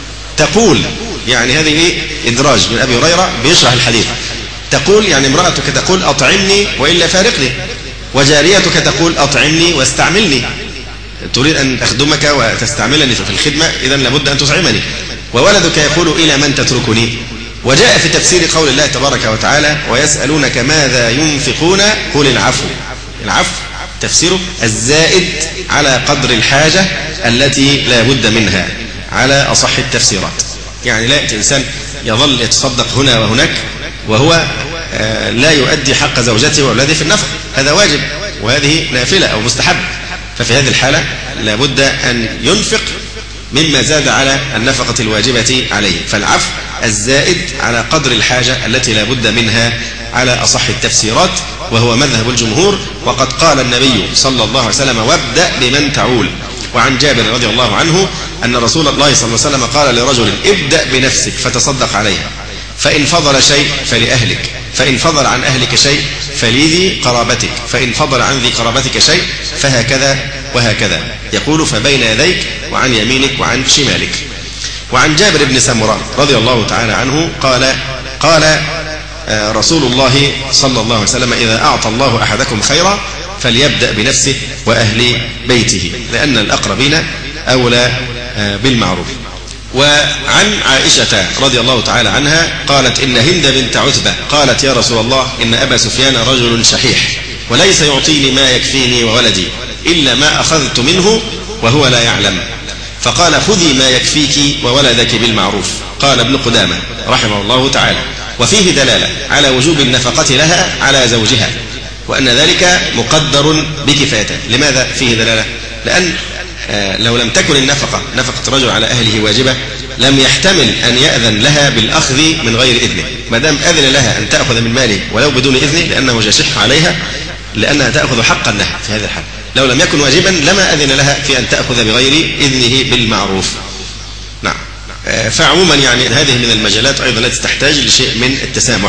تقول يعني هذه إيه؟ إدراج من أبي هريرة بيشرح الحديث. تقول يعني امرأتك تقول أطعمني وإلا فارقني، وجاريتك تقول أطعمني واستعملني، تريد أن أخدمك وتستعملني في الخدمة، إذن لابد أن تطعمني. وولدك يقول إلى من تتركني. وجاء في تفسير قول الله تبارك وتعالى ويسألونك ماذا ينفقون قل العفو. العفو تفسيره الزائد على قدر الحاجة التي لا بد منها على أصح التفسيرات. يعني لا يأتي إنسان يظل يتصدق هنا وهناك وهو لا يؤدي حق زوجته وأولاده في النفقة، هذا واجب وهذه نافلة أو مستحب، ففي هذه الحالة لا بد أن ينفق مما زاد على النفقة الواجبة عليه. فالعفو الزائد على قدر الحاجة التي لا بد منها على أصح التفسيرات، وهو مذهب الجمهور. وقد قال النبي صلى الله عليه وسلم وابدأ بمن تعول. وعن جابر رضي الله عنه أن رسول الله صلى الله عليه وسلم قال لرجل ابدأ بنفسك فتصدق عليها، فإن فضل شيء فلأهلك، فإن فضل عن أهلك شيء فلذي قرابتك، فإن فضل عن ذي قرابتك شيء فهكذا وهكذا. يقول فبين يديك وعن يمينك وعن شمالك. وعن جابر بن سمرة رضي الله تعالى عنه قال قال رسول الله صلى الله عليه وسلم إذا أعطى الله أحدكم خيرا فليبدأ بنفسه وأهل بيته، لأن الأقربين أولى بالمعروف. وعن عائشة رضي الله تعالى عنها قالت إن هند بنت عتبة قالت يا رسول الله إن أبا سفيان رجل شحيح وليس يعطيني ما يكفيني وولدي إلا ما أخذت منه وهو لا يعلم، فقال خذي ما يكفيك وولدك بالمعروف. قال ابن قدامة رحمه الله تعالى وفيه دلالة على وجوب النفقة لها على زوجها، وأن ذلك مقدر بكفايته. لماذا فيه دلالة؟ لأن لو لم تكن النفقة نفقة الرجل على أهله واجبة لم يحتمل أن يأذن لها بالأخذ من غير إذنه. ما دام أذن لها أن تأخذ من ماله ولو بدون إذنه لأنه جاشح عليها، لأنها تأخذ حقا لها في هذه الحال. لو لم يكن واجبا لما أذن لها في أن تأخذ بغير إذنه بالمعروف. نعم. فعموما يعني هذه من المجالات أيضا التي تحتاج لشيء من التسامح،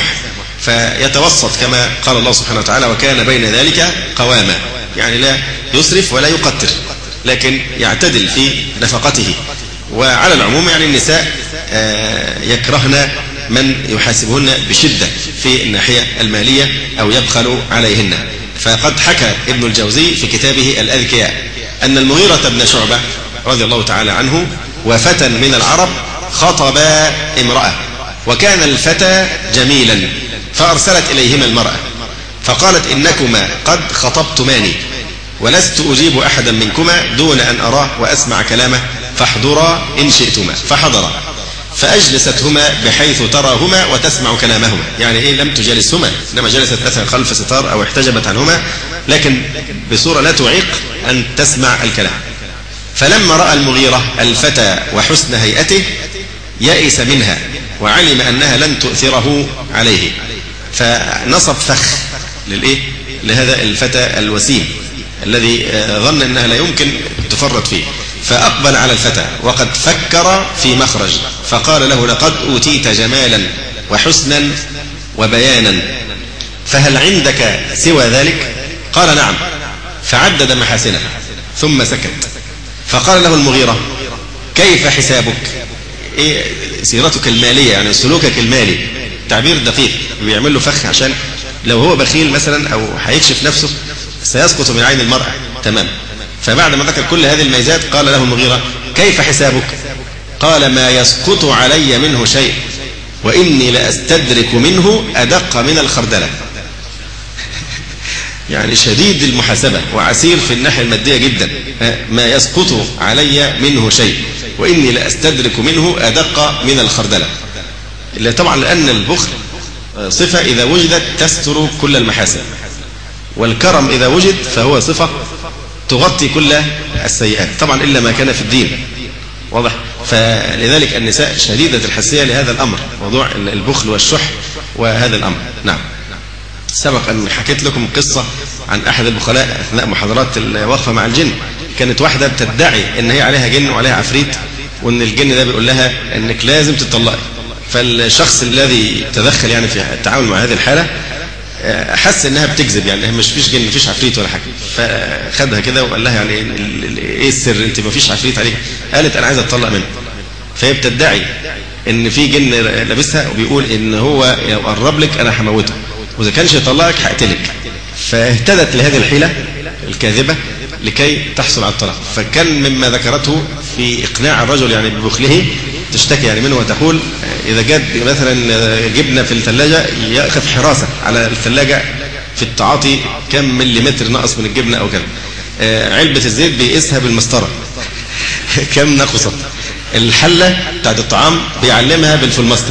فيتوسط كما قال الله سبحانه وتعالى وكان بين ذلك قواما، يعني لا يسرف ولا يقتر لكن يعتدل في نفقته. وعلى العموم يعني النساء يكرهن من يحاسبهن بشدة في الناحية المالية أو يبخل عليهن. فقد حكى ابن الجوزي في كتابه الأذكياء أن المغيرة بن شعبة رضي الله تعالى عنه وفتى من العرب خطب امرأة، وكان الفتى جميلا، فأرسلت إليهما المرأة فقالت إنكما قد خطبتماني ولست أجيب أحدا منكما دون أن أراه وأسمع كلامه، فاحضرا إن شئتما. فحضرا فأجلستهما بحيث تراهما وتسمع كلامهما، يعني إيه لم تجالسهما إنما جلست مثلا خلف ستار أو احتجبت عنهما لكن بصورة لا تعيق أن تسمع الكلام. فلما رأى المغيرة الفتى وحسن هيئته يئس منها وعلم أنها لن تؤثره عليه، فنصب فخ للإيه لهذا الفتى الوسيم الذي ظن أنها لا يمكن تفرط فيه، فأقبل على الفتى وقد فكر في مخرج فقال له لقد أوتيت جمالا وحسنا وبيانا فهل عندك سوى ذلك؟ قال نعم، فعدد محاسنه ثم سكت. فقال له المغيرة كيف حسابك؟ إيه سيرتك المالية يعني سلوكك المالي؟ تعبير دقيق، بيعمل له فخ عشان لو هو بخيل مثلا أو هيكشف نفسه سيسقط من عين المرأة تمام. فبعد ما ذكر كل هذه الميزات قال له المغيرة: كيف حسابك؟ قال: ما يسقط علي منه شيء وإني لأستدرك منه أدق من الخردلة. يعني شديد المحاسبة وعسير في الناحية المادية جدا. ما يسقط علي منه شيء وإني لأستدرك منه أدق من الخردلة. إلا طبعا لأن البخل صفة إذا وجدت تستر كل المحاسن، والكرم إذا وجد فهو صفة تغطي كل السيئات، طبعا إلا ما كان في الدين، واضح؟ فلذلك النساء شديدة الحساسية لهذا الأمر، موضوع البخل والشح وهذا الأمر. نعم، سبق أن حكيت لكم قصة عن أحد البخلاء أثناء محاضرات الوقفة مع الجن. كانت واحدة بتدعي أن هي عليها جن وعليها عفريت، وأن الجن ده بيقول لها أنك لازم تطلقي. فالشخص الذي تدخل يعني في التعامل مع هذه الحالة حس انها بتكذب، يعني مش فيش جن مفيش عفريت ولا حاجه، فخدها كده وقال لها يعني ايه السر، انت مفيش عفريت عليك؟ قالت انا عايزه اتطلق منه. فهي بتدعي ان في جن لابسها وبيقول ان هو لو قرب لك انا هموته، واذا كانش يطلقك هقتلك. فاهتدت لهذه الحيله الكاذبه لكي تحصل على الطلاق. فكان مما ذكرته في اقناع الرجل يعني ببخله، تشتكي يعني منه وتقول إذا جد مثلا جبنة في الثلاجة يأخذ حراسة على الثلاجة في التعاطي كم مليمتر نقص من الجبنة أو كذا. علبة الزيت بيقيسها بالمسطرة كم نقصت. الحلة بتاعت الطعام بيعلمها بالفلماستر.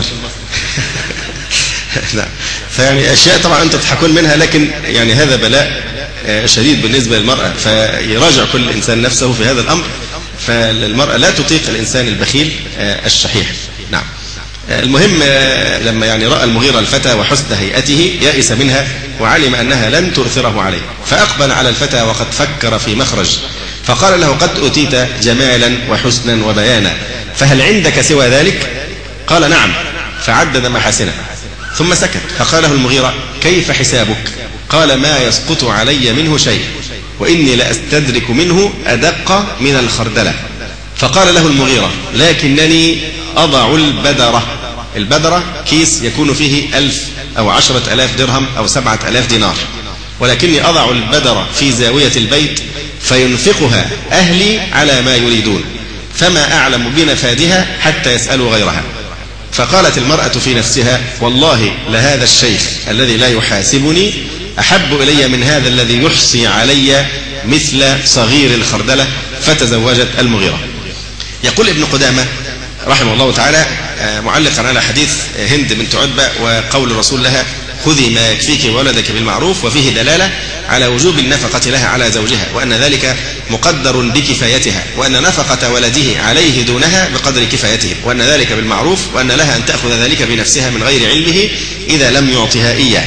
لا، فيعني أشياء طبعا أنت تضحكون منها، لكن يعني هذا بلاء شديد بالنسبة للمرأة، فيراجع كل إنسان نفسه في هذا الأمر. فالمرأة لا تطيق الإنسان البخيل الشحيح. نعم. المهم لما يعني رأى المغيرة الفتى وحسن هيئته يأس منها وعلم أنها لن تؤثره عليه، فأقبل على الفتى وقد فكر في مخرج، فقال له: قد أتيت جمالا وحسنا وبيانا، فهل عندك سوى ذلك؟ قال: نعم. فعدد محاسنه ثم سكت. فقال له المغيرة: كيف حسابك؟ قال: ما يسقط علي منه شيء وإني لأستدرك منه أدق من الخردلة. فقال له المغيرة: لكنني أضع البدرة. البدرة كيس يكون فيه ألف أو عشرة ألاف درهم أو سبعة ألاف دينار، ولكني أضع البدرة في زاوية البيت فينفقها أهلي على ما يريدون، فما أعلم بنفادها حتى يسألوا غيرها. فقالت المرأة في نفسها: والله لهذا الشيخ الذي لا يحاسبني أحب إلي من هذا الذي يحصي علي مثل صغير الخردلة. فتزوجت المغيرة. يقول ابن قدامة رحمه الله تعالى معلقا على حديث هند بنت عتبة وقول الرسول لها: خذي ما يكفيك وولدك بالمعروف، وفيه دلالة على وجوب النفقة لها على زوجها، وأن ذلك مقدر بكفايتها، وأن نفقة ولده عليه دونها بقدر كفايته، وأن ذلك بالمعروف، وأن لها أن تأخذ ذلك بنفسها من غير علمه إذا لم يعطها إياه.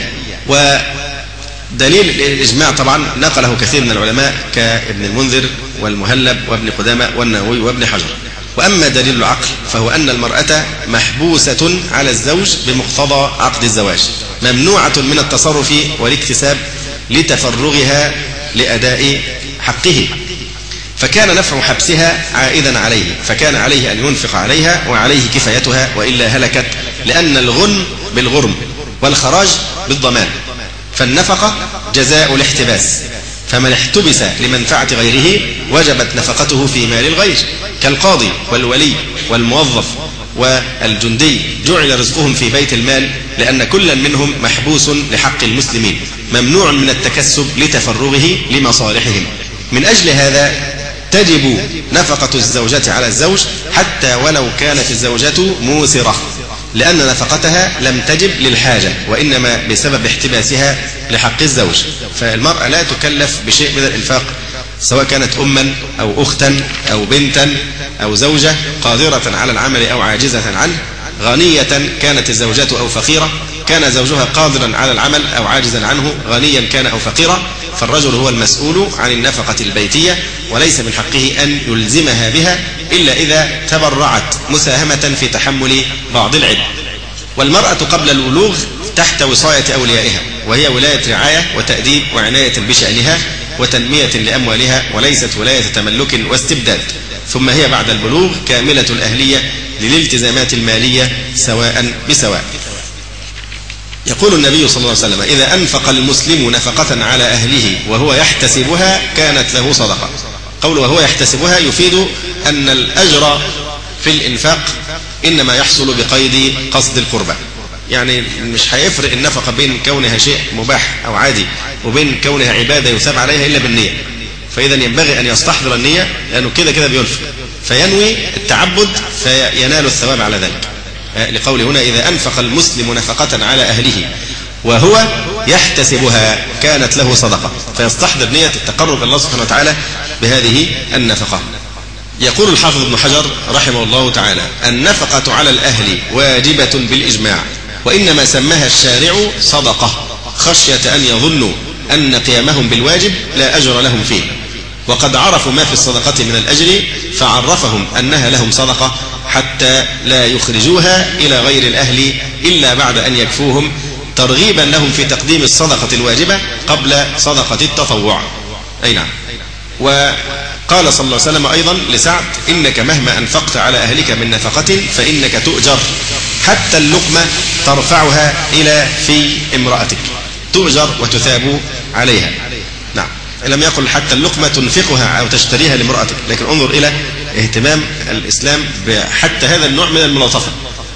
ودليل الإجماع طبعا نقله كثير من العلماء كابن المنذر والمهلب وابن قدامة والنووي وابن حجر. وأما دليل العقل فهو أن المرأة محبوسة على الزوج بمقتضى عقد الزواج، ممنوعة من التصرف والاكتساب لتفرغها لأداء حقه، فكان نفع حبسها عائدا عليه، فكان عليه أن ينفق عليها وعليه كفايتها، وإلا هلكت، لأن الغن بالغرم والخراج بالضمان، فالنفقة جزاء الاحتباس، فمن احتبس لمنفعة غيره وجبت نفقته في مال الغير، كالقاضي والولي والموظف والجندي جعل رزقهم في بيت المال، لأن كل منهم محبوس لحق المسلمين، ممنوع من التكسب لتفرغه لمصالحهم. من أجل هذا تجب نفقة الزوجة على الزوج حتى ولو كانت الزوجة موسرة، لأن نفقتها لم تجب للحاجة، وإنما بسبب احتباسها لحق الزوج. فالمرأة لا تكلف بشيء من الإنفاق، سواء كانت أما أو أختا أو بنتا أو زوجة قادرة على العمل أو عاجزة عنه، غنية كانت الزوجة أو فقيرة، كان زوجها قادرا على العمل أو عاجزا عنه، غنيا كان أو فقيرا، فالرجل هو المسؤول عن النفقة البيتية، وليس من حقه أن يلزمها بها إلا إذا تبرعت مساهمة في تحمل بعض العبء. والمرأة قبل البلوغ تحت وصاية أوليائها، وهي ولاية رعاية وتأديب وعناية بشأنها وتنمية لأموالها، وليست ولاية تملك واستبداد. ثم هي بعد البلوغ كاملة الأهلية للالتزامات المالية سواء بسواء. يقول النبي صلى الله عليه وسلم: إذا أنفق المسلم نفقة على أهله وهو يحتسبها كانت له صدقة. قول وهو يحتسبها يفيد أن الأجر في الإنفاق إنما يحصل بقيد قصد القربة، يعني مش هيفرق النفقة بين كونها شيء مباح أو عادي وبين كونها عبادة يثاب عليها إلا بالنية. فإذا ينبغي أن يستحضر النية، لأنه كده كده بينفق، فينوي التعبد فينال الثواب على ذلك. لقوله هنا: إذا أنفق المسلم نفقة على أهله وهو يحتسبها كانت له صدقة، فيستحضر نية التقرب إلى الله سبحانه وتعالى بهذه النفقة. يقول الحافظ ابن حجر رحمه الله تعالى: النفقة على الأهل واجبة بالإجماع، وإنما سماها الشارع صدقة خشية أن يظنوا أن قيامهم بالواجب لا أجر لهم فيه، وقد عرفوا ما في الصدقة من الأجر فعرفهم أنها لهم صدقة حتى لا يخرجوها إلى غير الأهل إلا بعد أن يكفوهم، ترغيبا لهم في تقديم الصدقة الواجبة قبل صدقة التطوع. أي نعم. وقال صلى الله عليه وسلم أيضا لسعد: إنك مهما أنفقت على أهلك من نفقة فإنك تؤجر حتى اللقمة ترفعها إلى في امرأتك، تؤجر وتثاب عليها. نعم، لم يقل حتى اللقمة تنفقها أو تشتريها لامرأتك، لكن انظر إلى اهتمام الإسلام بحتى هذا النوع من الملاطفة،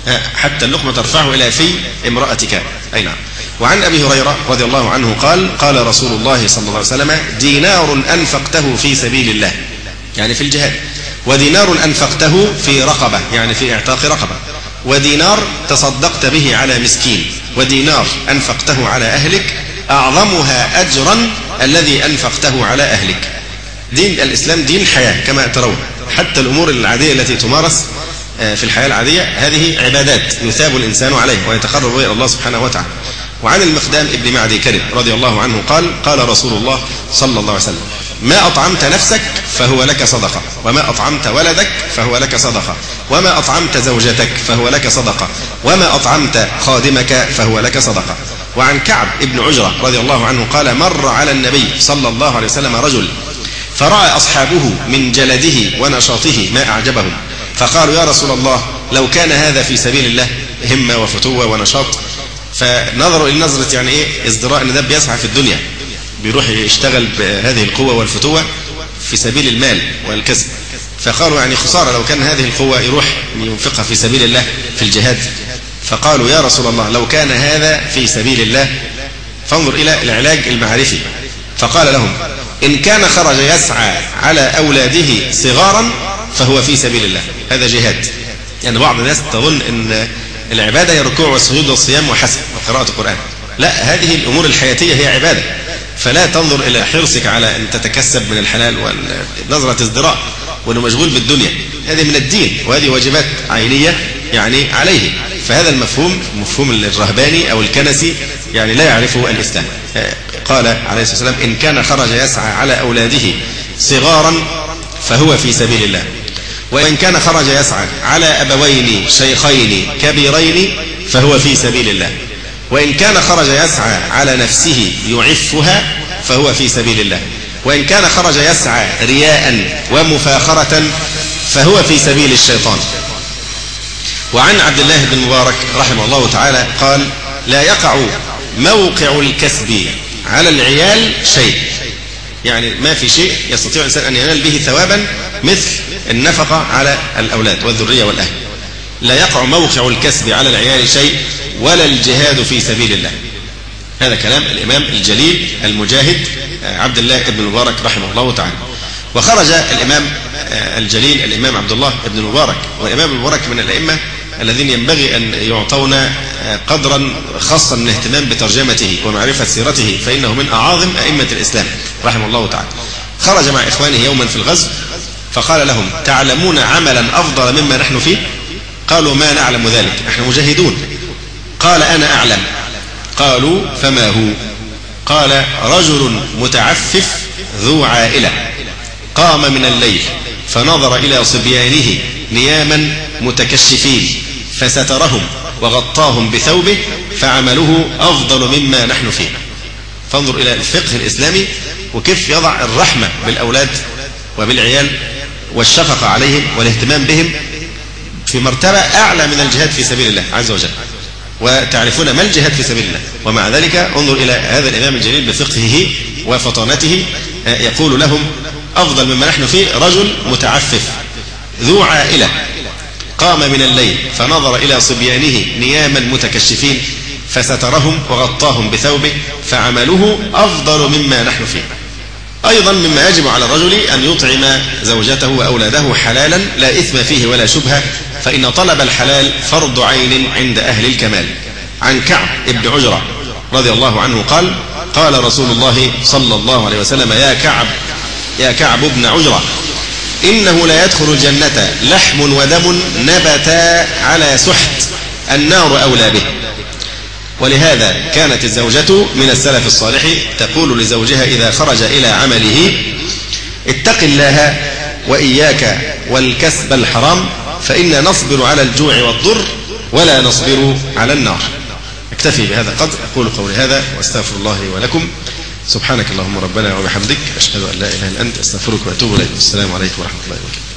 حتى اللقمة ترفعه إلى في امرأتك. أي نعم. وعن أبي هريرة رضي الله عنه قال: قال رسول الله صلى الله عليه وسلم: دينار أنفقته في سبيل الله، يعني في الجهاد، ودينار أنفقته في رقبة، يعني في اعتاق رقبة، ودينار تصدقت به على مسكين، ودينار أنفقته على أهلك أعظمها أجرا الذي أنفقته على أهلك. دين الإسلام دين حياة كما ترون، حتى الأمور العادية التي تمارس في الحياة العادية هذه عبادات يثاب الإنسان عليه ويتقرب إلى الله سبحانه وتعالى. وعن المقدام ابن معدي كرب رضي الله عنه قال: قال رسول الله صلى الله عليه وسلم: ما أطعمت نفسك فهو لك صدقة، وما أطعمت ولدك فهو لك صدقة، وما أطعمت زوجتك فهو لك صدقة، وما أطعمت خادمك فهو لك صدقة. وعن كعب ابن عجرة رضي الله عنه قال: مر على النبي صلى الله عليه وسلم رجل فرأى أصحابه من جلده ونشاطه ما أعجبهم، فقالوا: يا رسول الله، لو كان هذا في سبيل الله، همة وفتوة ونشاط. فنظروا إلى نظرة يعني إيه ازدراء، إن ده بيسعى في الدنيا، بيروح يشتغل بهذه القوة والفتوة في سبيل المال والكسب. فقالوا: يعني خسارة لو كان هذه القوة يروح ينفقها في سبيل الله في الجهاد. فقالوا: يا رسول الله، لو كان هذا في سبيل الله. فانظر إلى العلاج المعرفي. فقال لهم: إن كان خرج يسعى على أولاده صغارا فهو في سبيل الله، هذا جهاد. يعني بعض الناس تظن أن العبادة هي الركوع والسجود والصيام وحسب وقراءة القرآن. لا، هذه الأمور الحياتية هي عبادة، فلا تنظر إلى حرصك على أن تتكسب من الحلال ونظرة ازدراء وأنه مشغول بالدنيا، هذه من الدين وهذه واجبات عينية يعني عليه. فهذا المفهوم مفهوم الرهباني أو الكنسي يعني لا يعرفه الإسلام. قال عليه الصلاة والسلام: إن كان خرج يسعى على أولاده صغارا فهو في سبيل الله، وإن كان خرج يسعى على أبوين شيخين كبيرين فهو في سبيل الله، وإن كان خرج يسعى على نفسه يعفها فهو في سبيل الله، وإن كان خرج يسعى رياء ومفاخرة فهو في سبيل الشيطان. وعن عبد الله بن مبارك رحمه الله تعالى قال: لا يقع موقع الكسب على العيال شيء، يعني ما في شيء يستطيع الإنسان أن ينال به ثوابا مثل النفقة على الأولاد والذرية والأهل. لا يقع موقع الكسب على العيال شيء ولا الجهاد في سبيل الله. هذا كلام الإمام الجليل المجاهد عبد الله بن مبارك رحمه الله تعالى. وخرج الإمام الجليل الإمام عبد الله بن مبارك، والإمام المبارك من الأئمة الذين ينبغي أن يعطون قدرا خاصا من الاهتمام بترجمته ومعرفة سيرته، فإنه من أعاظم أئمة الإسلام رحمه الله تعالى. خرج مع إخوانه يوما في الغزو فقال لهم: تعلمون عملا أفضل مما نحن فيه؟ قالوا: ما نعلم ذلك، نحن مجاهدون. قال: أنا أعلم. قالوا: فما هو؟ قال: رجل متعفف ذو عائلة قام من الليل فنظر إلى صبيانه نياما متكشفين فسترهم وغطاهم بثوبه فعمله أفضل مما نحن فيه. فانظر إلى الفقه الإسلامي وكيف يضع الرحمة بالأولاد وبالعيال والشفقة عليهم والاهتمام بهم في مرتبة أعلى من الجهاد في سبيل الله عز وجل. وتعرفون ما الجهاد في سبيل الله. ومع ذلك انظر إلى هذا الإمام الجليل بفقهه وفطانته يقول لهم أفضل مما نحن فيه رجل متعفف ذو عائلة قام من الليل فنظر إلى صبيانه نياما متكشفين فسترهم وغطاهم بثوبه فعمله أفضل مما نحن فيه. أيضا مما يجب على الرجل أن يطعم زوجته وأولاده حلالا لا إثم فيه ولا شبهة، فإن طلب الحلال فرض عين عند أهل الكمال. عن كعب ابن عجرة رضي الله عنه قال قال رسول الله صلى الله عليه وسلم يا كعب يا كعب ابن عجرة إنه لا يدخل الجنة لحم ودم نبتا على سحت النار أولى به. ولهذا كانت الزوجة من السلف الصالح تقول لزوجها إذا خرج إلى عمله اتق الله وإياك والكسب الحرام فإنا نصبر على الجوع والضر ولا نصبر على النار. اكتفي بهذا القدر. أقول قولي هذا واستغفر الله لي ولكم. سبحانك اللهم ربنا وبحمدك أشهد أن لا إله إلا أنت أستغفرك وأتوب إليك. السلام عليكم ورحمة الله وبركاته.